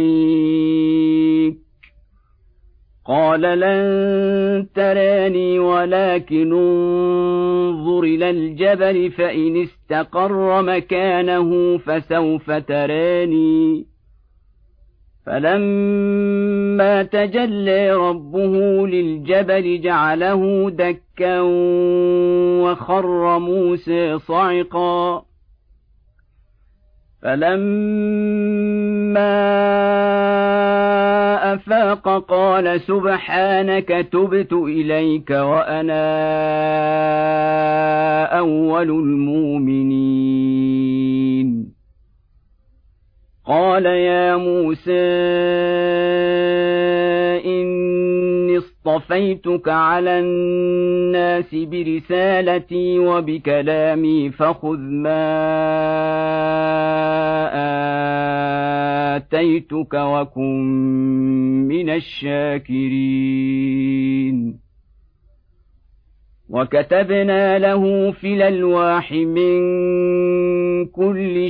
إليك قال لن تراني ولكن انظر إلى الجبل فإن استقر مكانه فسوف تراني. فلما تجلى ربه للجبل جعله دكا وخر موسى صعقا. فلما أفاق قال سبحانك تبت إليك وأنا أول المؤمنين. قال يا موسى إني اصطفيتك على الناس برسالتي وبكلامي فخذ ما آتيتك وكن من الشاكرين. وكتبنا له في الألواح من كل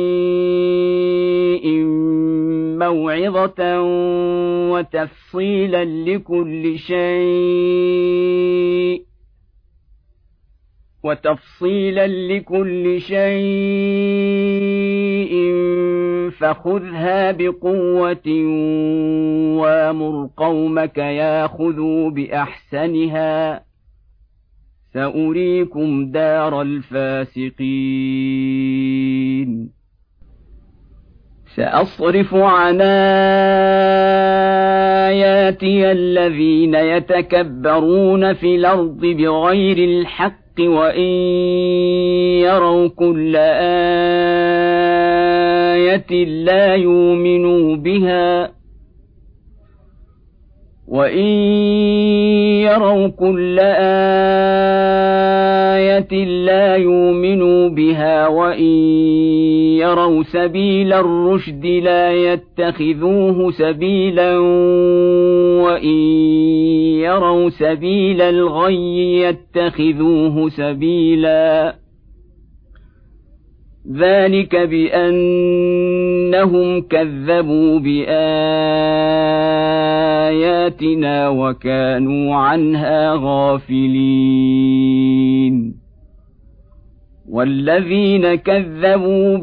شيء موعظة وتفصيلا لكل شيء وتفصيلا لكل شيء فخذها بقوة وامر قومك ياخذوا بأحسنها سأريكم دار الفاسقين. سأصرف عن آياتي الذين يتكبرون في الأرض بغير الحق وإن يروا كل آية لا يؤمنوا بها وإن يروا كل آية لا يؤمنوا بها وإن يروا سبيل الرشد لا يتخذوه سبيلا وإن يروا سبيل الغي يتخذوه سبيلا. ذلك بأنهم كذبوا بآياتنا وكانوا عنها غافلين. والذين كذبوا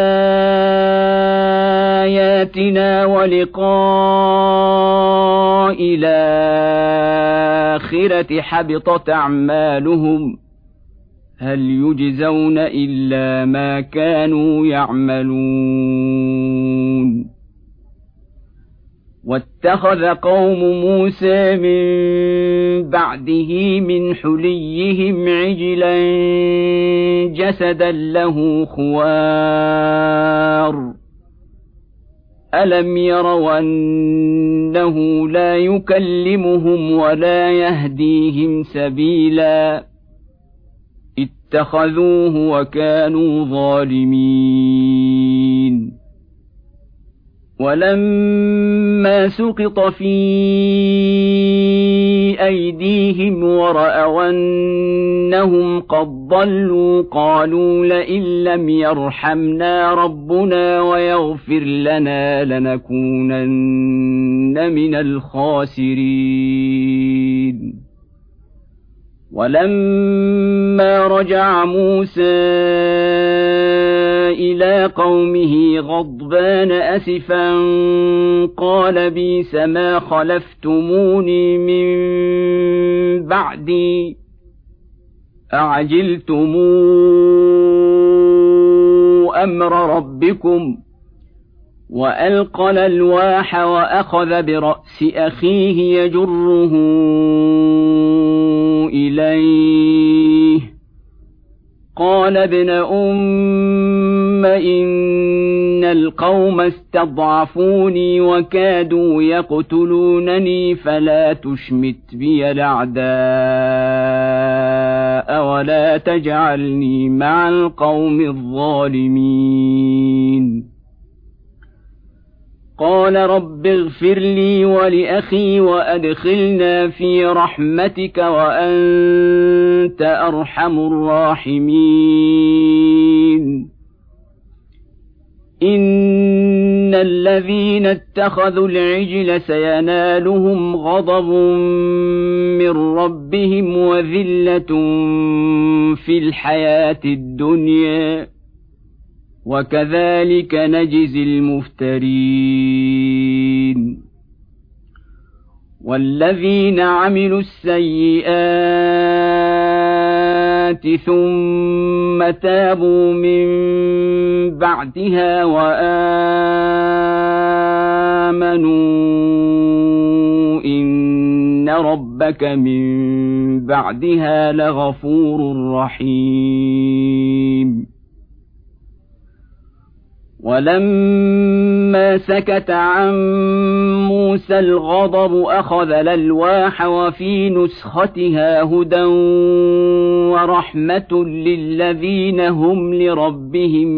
بآياتنا ولقاء الآخرة حبطت أعمالهم هل يجزون إلا ما كانوا يعملون. واتخذ قوم موسى من بعده من حليهم عجلا جسدا له خوار ألم يروا أنه لا يكلمهم ولا يهديهم سبيلا اتخذوه وكانوا ظالمين. ولما سقط في أيديهم ورأوا أنهم قد ضلوا قالوا لئن لم يرحمنا ربنا ويغفر لنا لنكونن من الخاسرين. ولما رجع موسى إلى إلى قومه غضبان أسفا قال بئس ما خلفتموني من بعدي أعجلتم أمر ربكم وألقى الألواح وأخذ برأس أخيه يجره إليه قال ابن أم إن القوم استضعفوني وكادوا يقتلونني فلا تشمت بي الأعداء ولا تجعلني مع القوم الظالمين قال رب اغفر لي ولأخي وأدخلنا في رحمتك وأنت أرحم الراحمين إن الذين اتخذوا العجل سينالهم غضب من ربهم وذلة في الحياة الدنيا وكذلك نجزي المفترين والذين عملوا السيئات ثم تابوا من بعدها وآمنوا إن ربك من بعدها لغفور رحيم ولما سكت عن موسى الغضب أخذ الألواح وفي نسختها هدى ورحمة للذين هم لربهم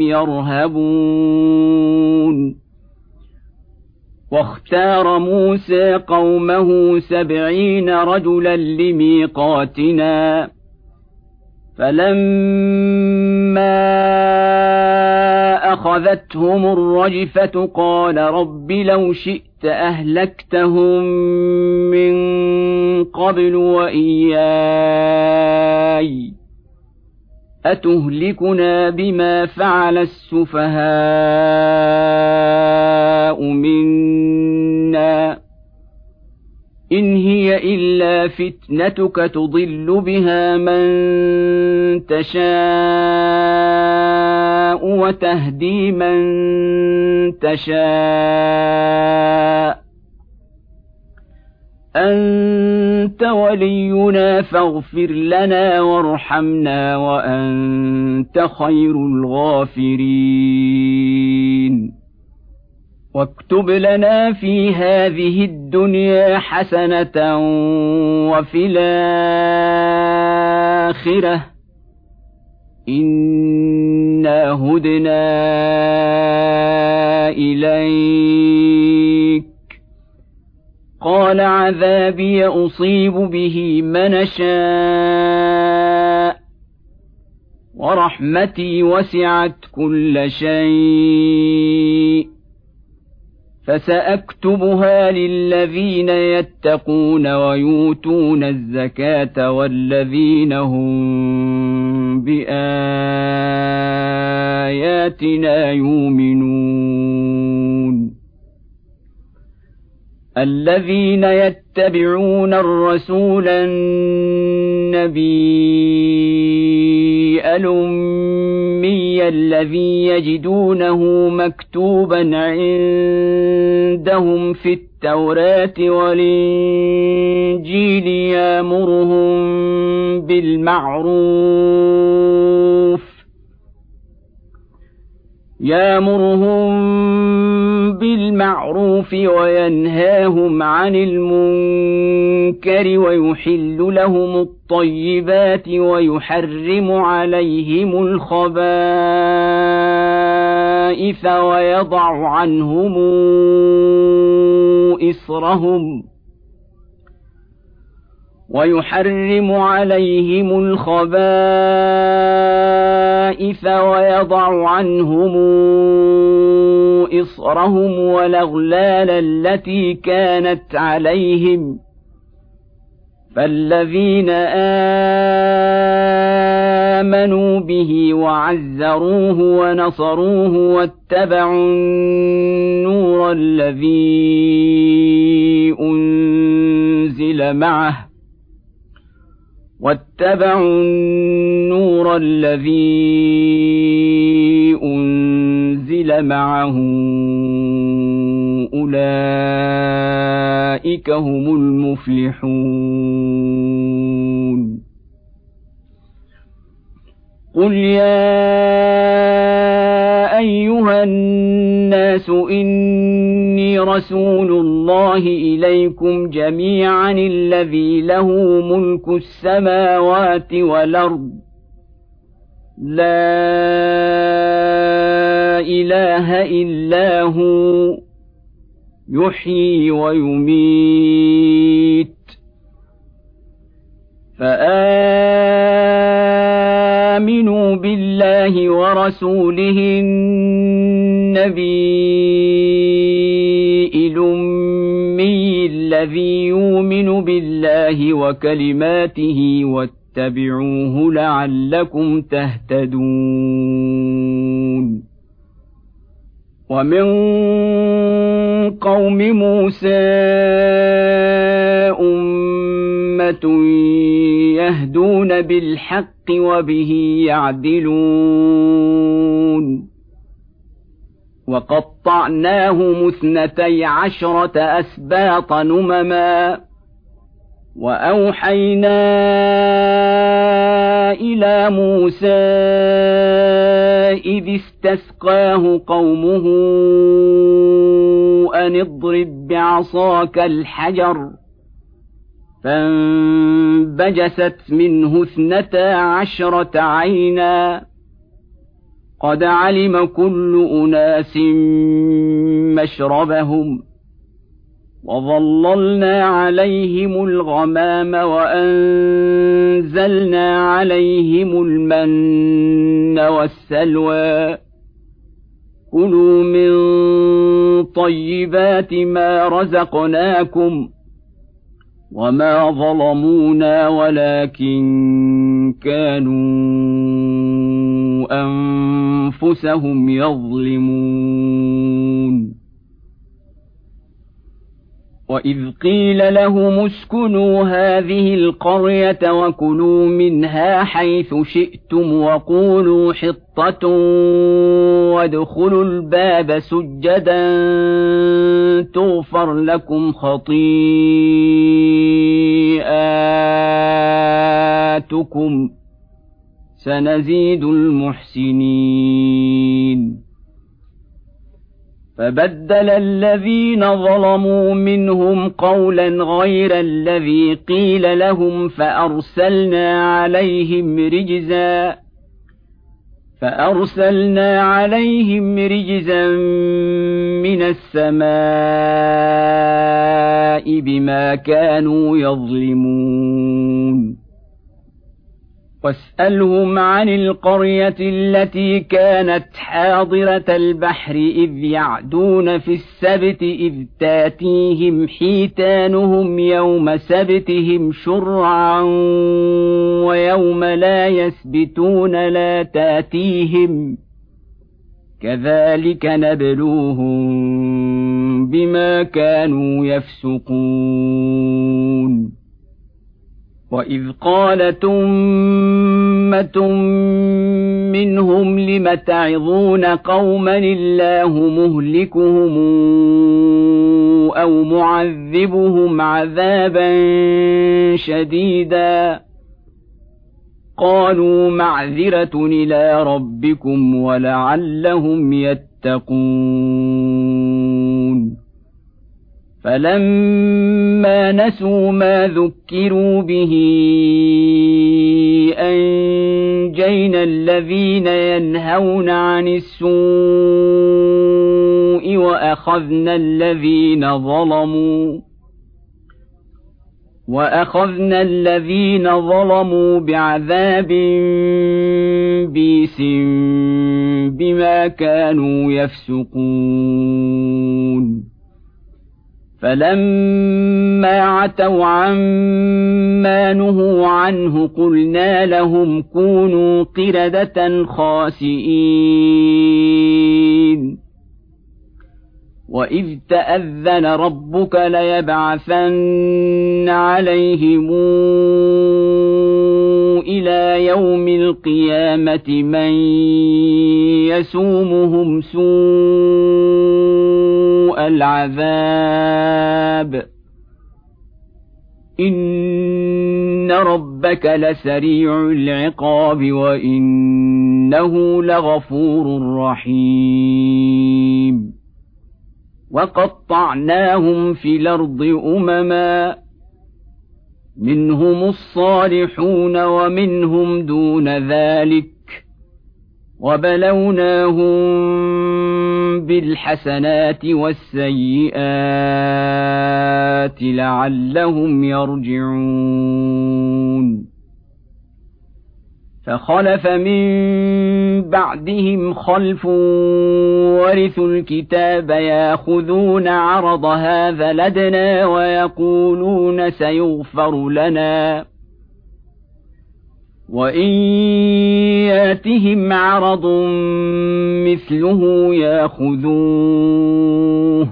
يرهبون واختار موسى قومه سبعين رجلا لميقاتنا فلما أخذتهم الرجفة قال رب لو شئت أهلكتهم من قبل وإياي أتهلكنا بما فعل السفهاء منا إن هي إلا فتنتك تضل بها من تشاء وتهدي من تشاء أنت ولينا فاغفر لنا وارحمنا وأنت خير الغافرين واكتب لنا في هذه الدنيا حسنة وفي الآخرة إنا هدنا إليك قال عذابي أصيب به من شاء ورحمتي وسعت كل شيء فسأكتبها للذين يتقون ويؤتون الزكاة والذين هم بآياتنا يؤمنون الذين يتبعون الرسول النبي الأمي الذي يجدونه مكتوبا عندهم في التوراة والإنجيل يأمرهم بالمعروف يأمرهم بالمعروف وينهاهم عن المنكر ويحل لهم الطيبات ويحرم عليهم الخبائث ويضع عنهم إصرهم ويحرم عليهم الخبائث ويضع عنهم إصرهم والأغلال التي كانت عليهم فالذين آمنوا به وعزروه ونصروه واتبعوا النور الذي أنزل معه واتبعوا النور الذي أنزل معه أولئك هم المفلحون قل يا أيها الناس إني رسول الله إليكم جميعا الذي له ملك السماوات والأرض لا إله إلا هو يحيي ويميت فآمنوا بالله ورسوله النبي الأمي الذي يؤمن بالله وكلماته واتبعوه لعلكم تهتدون ومن قوم موسى أمة يهدون بالحق وبه يعدلون وقطعناهم اثنتي عشرة أسباط نمما وأوحينا إلى موسى إذ استسقاه قومه أن اضرب بعصاك الحجر فانبجست منه اثنتا عشرة عينا قد علم كل أناس مشربهم وظللنا عليهم الغمام وأنزلنا عليهم المن والسلوى كلوا من طيبات ما رزقناكم وما ظلمونا ولكن كانوا أنفسهم يظلمون وإذ قيل لهم اسكنوا هذه القرية وكلوا منها حيث شئتم وقولوا حطة وادخلوا الباب سجدا تغفر لكم خطيئاتكم سنزيد المحسنين فبدل الذين ظلموا منهم قولا غير الذي قيل لهم فأرسلنا عليهم رجزا فأرسلنا عليهم رجزا من السماء بما كانوا يظلمون واسألهم عن القرية التي كانت حاضرة البحر إذ يعدون في السبت إذ تاتيهم حيتانهم يوم سبتهم شرعا ويوم لا يسبتون لا تاتيهم كذلك نبلوهم بما كانوا يفسقون وإذ قالت أمة منهم لم تعظون قوما الله مهلكهم أو معذبهم عذابا شديدا قالوا معذرة إلى ربكم ولعلهم يتقون فلما نسوا ما ذكروا به أنجينا الذين ينهون عن السوء وأخذنا الذين ظلموا وأخذنا الذين ظلموا بعذاب بئيس بما كانوا يفسقون فلما عتوا عما نهوا عنه قلنا لهم كونوا قردة خاسئين وإذ تأذن ربك ليبعثن عليهم إلى يوم القيامة من يسومهم سوء العذاب إن ربك لسريع العقاب وإنه لغفور رحيم وقطعناهم في الأرض أمما منهم الصالحون ومنهم دون ذلك وبلوناهم بالحسنات والسيئات لعلهم يرجعون فخلف من بعدهم خلف ورثوا الكتاب ياخذون عرض هذا الأدنى ويقولون سيغفر لنا وإن ياتهم عرض مثله ياخذوه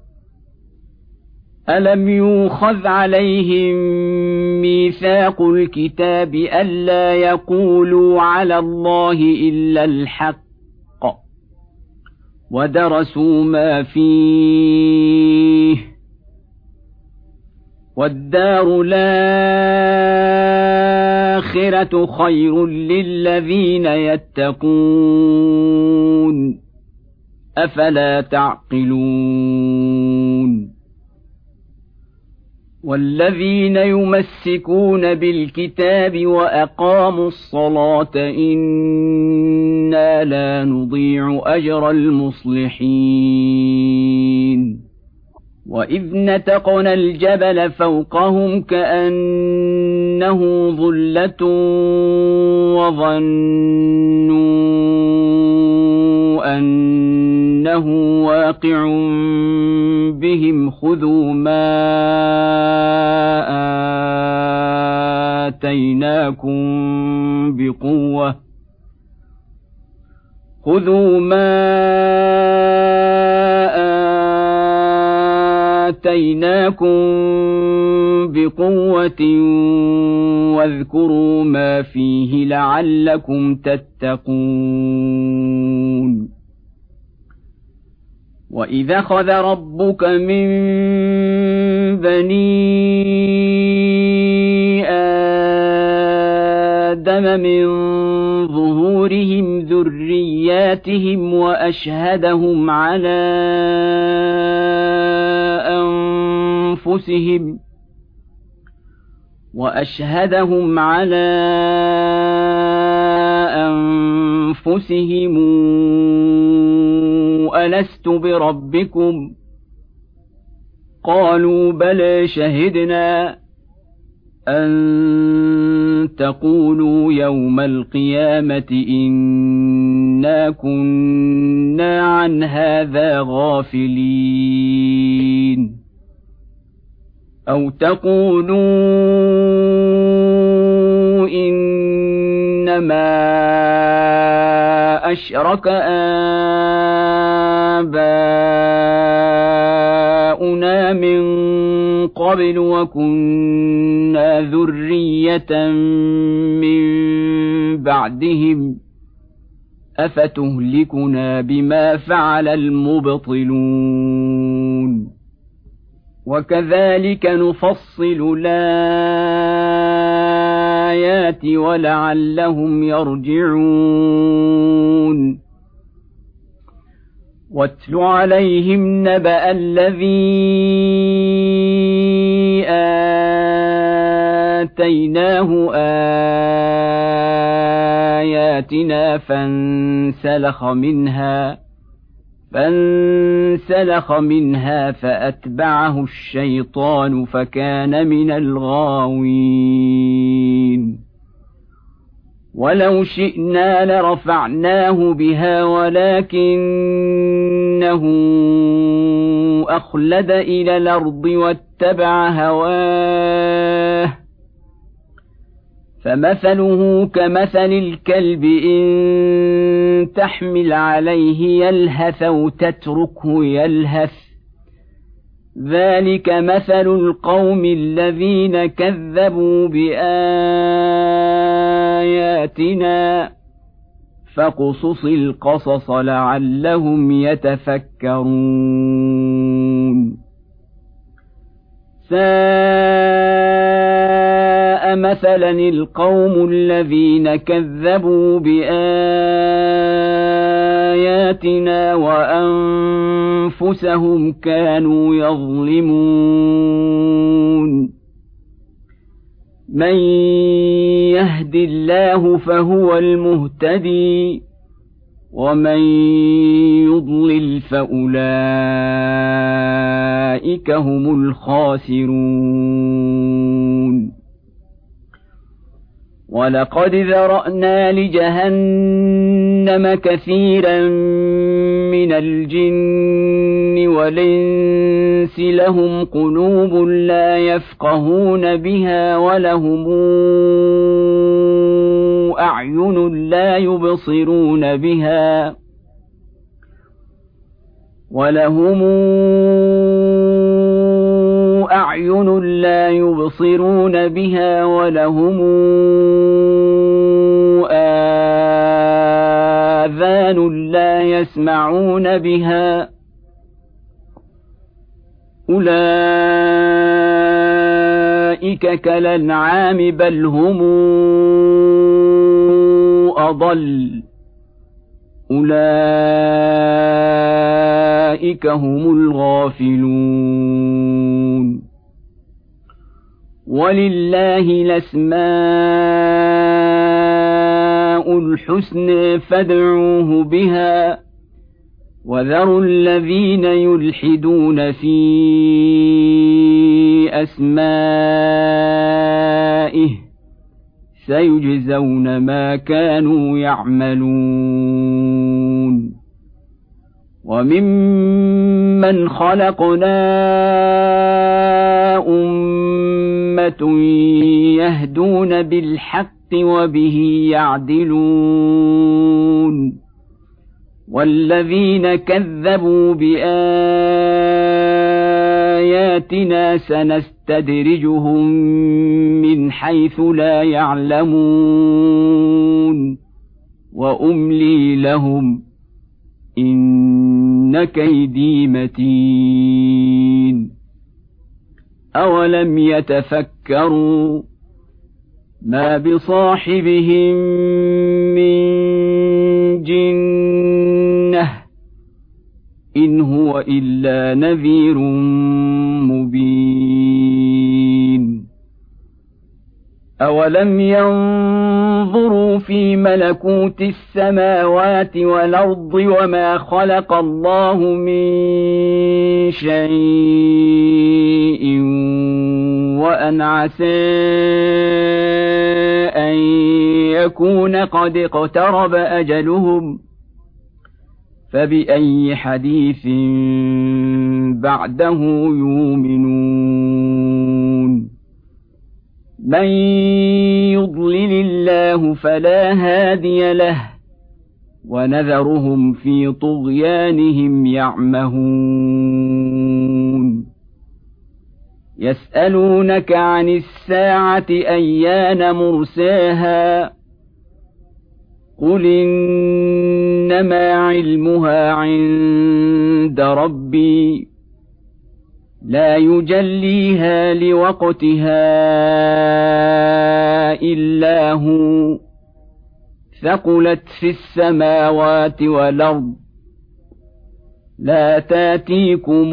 ألم يؤخذ عليهم ميثاق الكتاب ألا يقولوا على الله إلا الحق ودرسوا ما فيه والدار الآخرة خير للذين يتقون أفلا تعقلون والذين يمسكون بالكتاب وأقاموا الصلاة إنا لا نضيع أجر المصلحين وإذ نتقنا الجبل فوقهم كأنه ظلة وظنوا أنه واقع بهم خذوا ما آتيناكم بقوة خذوا ما آتيناكم بقوة واذكروا ما فيه لعلكم تتقون وإذا أخذ ربك من بني آدم من ظهورهم ذرياتهم وأشهدهم على أنفسهم وأشهدهم على أنفسهم ألست بربكم قالوا بلى شهدنا أن تقولوا يوم القيامة إنا كنا عن هذا غافلين أو تقولوا إنما أشرك آباؤنا من قبل وكنا ذرية من بعدهم أفتهلكنا بما فعل المبطلون وكذلك نفصل الآيات ولعلهم يرجعون واتل عليهم نبأ الذي آتيناه آياتنا فانسلخ منها فانسلخ منها فأتبعه الشيطان فكان من الغاوين ولو شئنا لرفعناه بها ولكنه أخلد إلى الأرض واتبع هواه فمثله كمثل الكلب إن تحمل عليه يلهث أو تتركه يلهث ذلك مثل القوم الذين كذبوا بآياتنا فاقصص القصص لعلهم يتفكرون ساء مثلا القوم الذين كذبوا بآياتنا وأنفسهم كانوا يظلمون من يهد الله فهو المهتدي ومن يضلل فأولئك هم الخاسرون ولقد ذرأنا لجهنم كثيرا من الجن والإنس لهم قلوب لا يفقهون بها ولهم أعين لا يبصرون بها ولهم أعين لا يبصرون بها ولهم آذان لا يسمعون بها أولئك كالأنعام بل هم أضل أولئك هم الغافلون ولله الأسماء الحسنى فادعوه بها وذروا الذين يلحدون في أسمائه سيجزون ما كانوا يعملون وممن خلقنا أمة يهدون بالحق وبه يعدلون والذين كذبوا بآياتنا سنستدرجهم من حيث لا يعلمون وأملي لهم إن كيدي متين أولم يتفكروا ما بصاحبهم من جنة إن هو إلا نذير مبين أولم ينظروا في ملكوت السماوات والأرض وما خلق الله من شيء وأن عسى أن يكون قد اقترب أجلهم فبأي حديث بعده يؤمنون من يضلل الله فلا هادي له ونذرهم في طغيانهم يعمهون يسألونك عن الساعة أيان مرساها قل إنما علمها عند ربي لا يجليها لوقتها إلا هو ثقلت في السماوات والأرض لا تاتيكم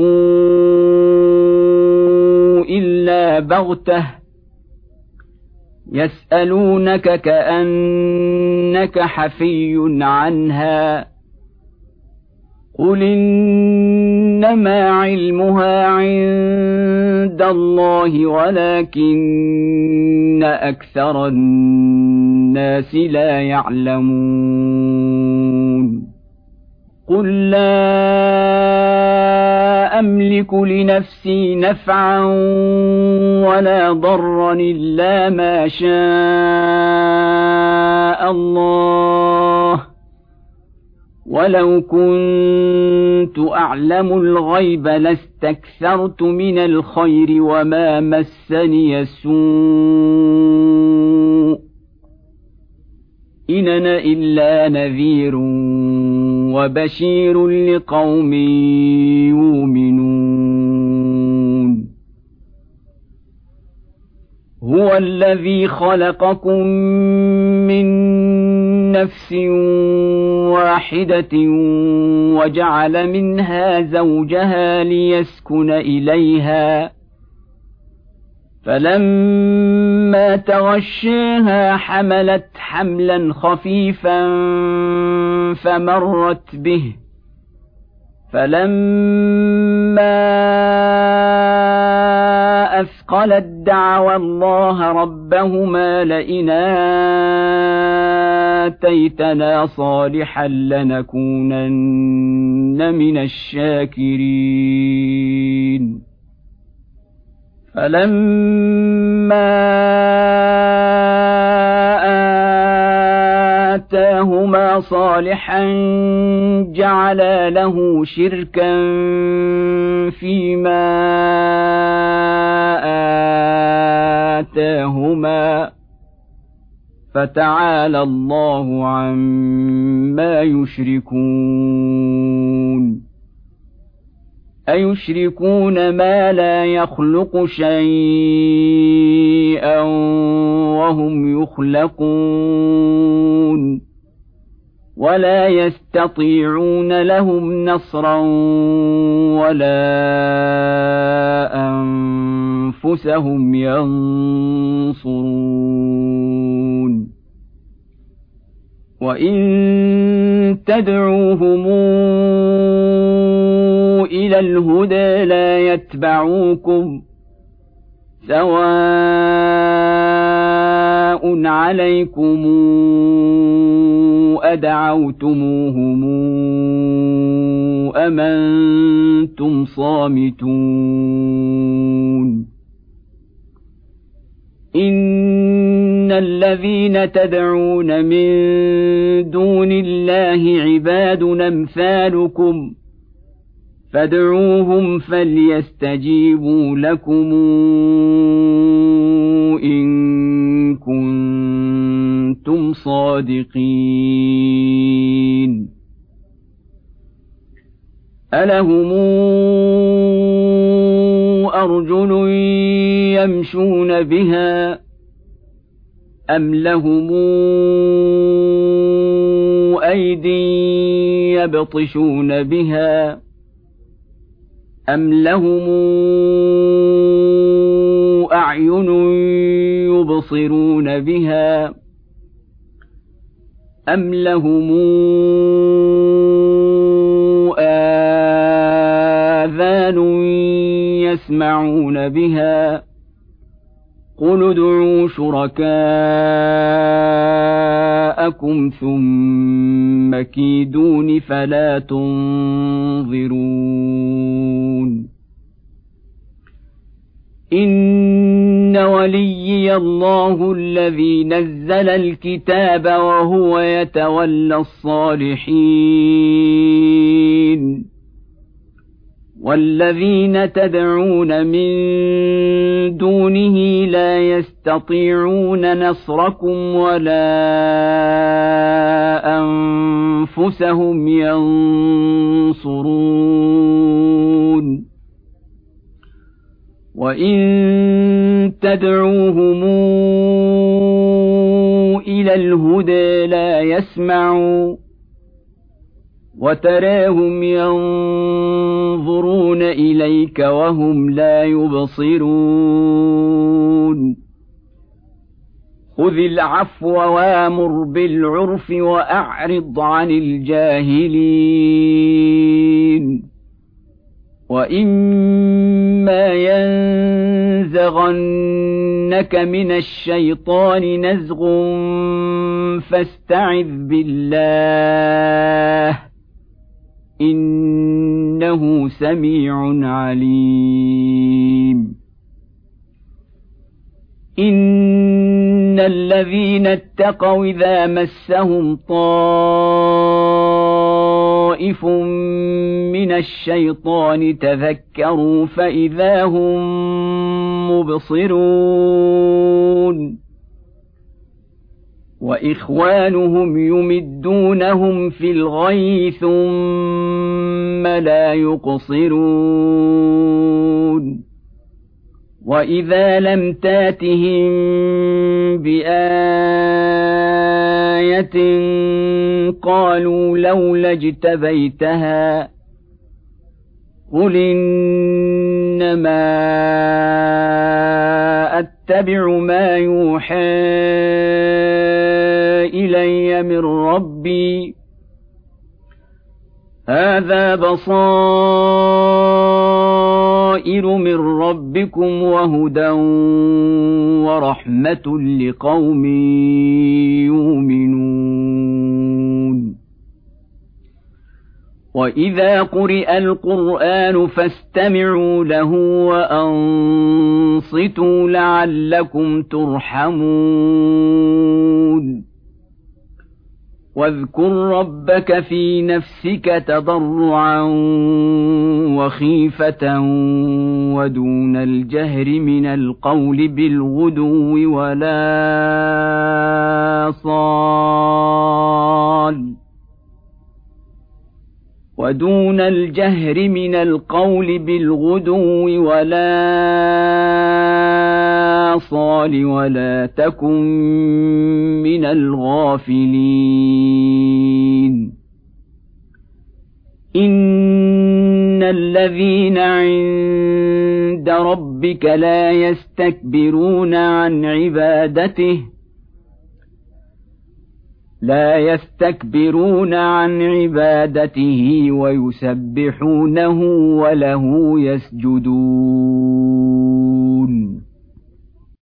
إلا بغتة يسألونك كأنك حفي عنها قل إنما علمها عند الله ولكن أكثر الناس لا يعلمون قل لا أملك لنفسي نفعا ولا ضرا إلا ما شاء الله ولو كنت أعلم الغيب لاستكثرت من الخير وما مسني السوء إن أنا إلا نذير وبشير لقوم يؤمنون هو الذي خلقكم من نفس واحدة وجعل منها زوجها ليسكن إليها فلما تغشاها حملت حملا خفيفا فمرت به فلما أثقلت دعوا الله ربهما لئن آتيتنا صالحا لنكونن من الشاكرين فلما آتاهما صالحا جعلا له شركا فيما آتاهما فتعالى الله عما يشركون أيشركون ما لا يخلق شيئا وهم يخلقون ولا يستطيعون لهم نصرا ولا أنفسهم ينصرون وإن تدعوهم إلى الهدى لا يتبعوكم سواء عليكم أدعوتموهم أم أنتم صامتون إن الذين تدعون من دون الله عباد أمثالكم فادعوهم فليستجيبوا لكم إن كنتم صادقين ألهم أرجل يمشون بها أم لهم أيدي يبطشون بها أم لهم أعين يبصرون بها أم لهم آذان يسمعون بها قل ادعوا شركاءكم ثم كيدون فلا تنظرون إن وليي الله الذي نزل الكتاب وهو يتولى الصالحين والذين تدعون من دونه لا يستطيعون نصركم ولا أنفسهم ينصرون وإن تدعوهم إلى الهدى لا يسمعوا وتراهم ينظرون إليك وهم لا يبصرون خذ العفو وامر بالعرف وأعرض عن الجاهلين وإما ينزغنك من الشيطان نزغ فاستعذ بالله إنه إنه سميع عليم إن الذين اتقوا إذا مسهم طائف من الشيطان تذكروا فإذا هم مبصرون وإخوانهم يمدونهم في الغي ثم لا يقصرون وإذا لم تاتهم بآية قالوا لولا اجتبيتها قل إنما أتبع ما يوحى إلي من ربي هذا بصائر من ربكم وهدى ورحمة لقوم يؤمنون وإذا قرئ القرآن فاستمعوا له وأنصتوا لعلكم ترحمون واذكر ربك في نفسك تضرعا وخيفة ودون الجهر من القول بالغدو ولا صال ودون الجهر من القول بالغدو ولا صال ولا تكن من الغافلين إن الذين عند ربك لا يستكبرون عن عبادته لا يستكبرون عن عبادته ويسبحونه وله يسجدون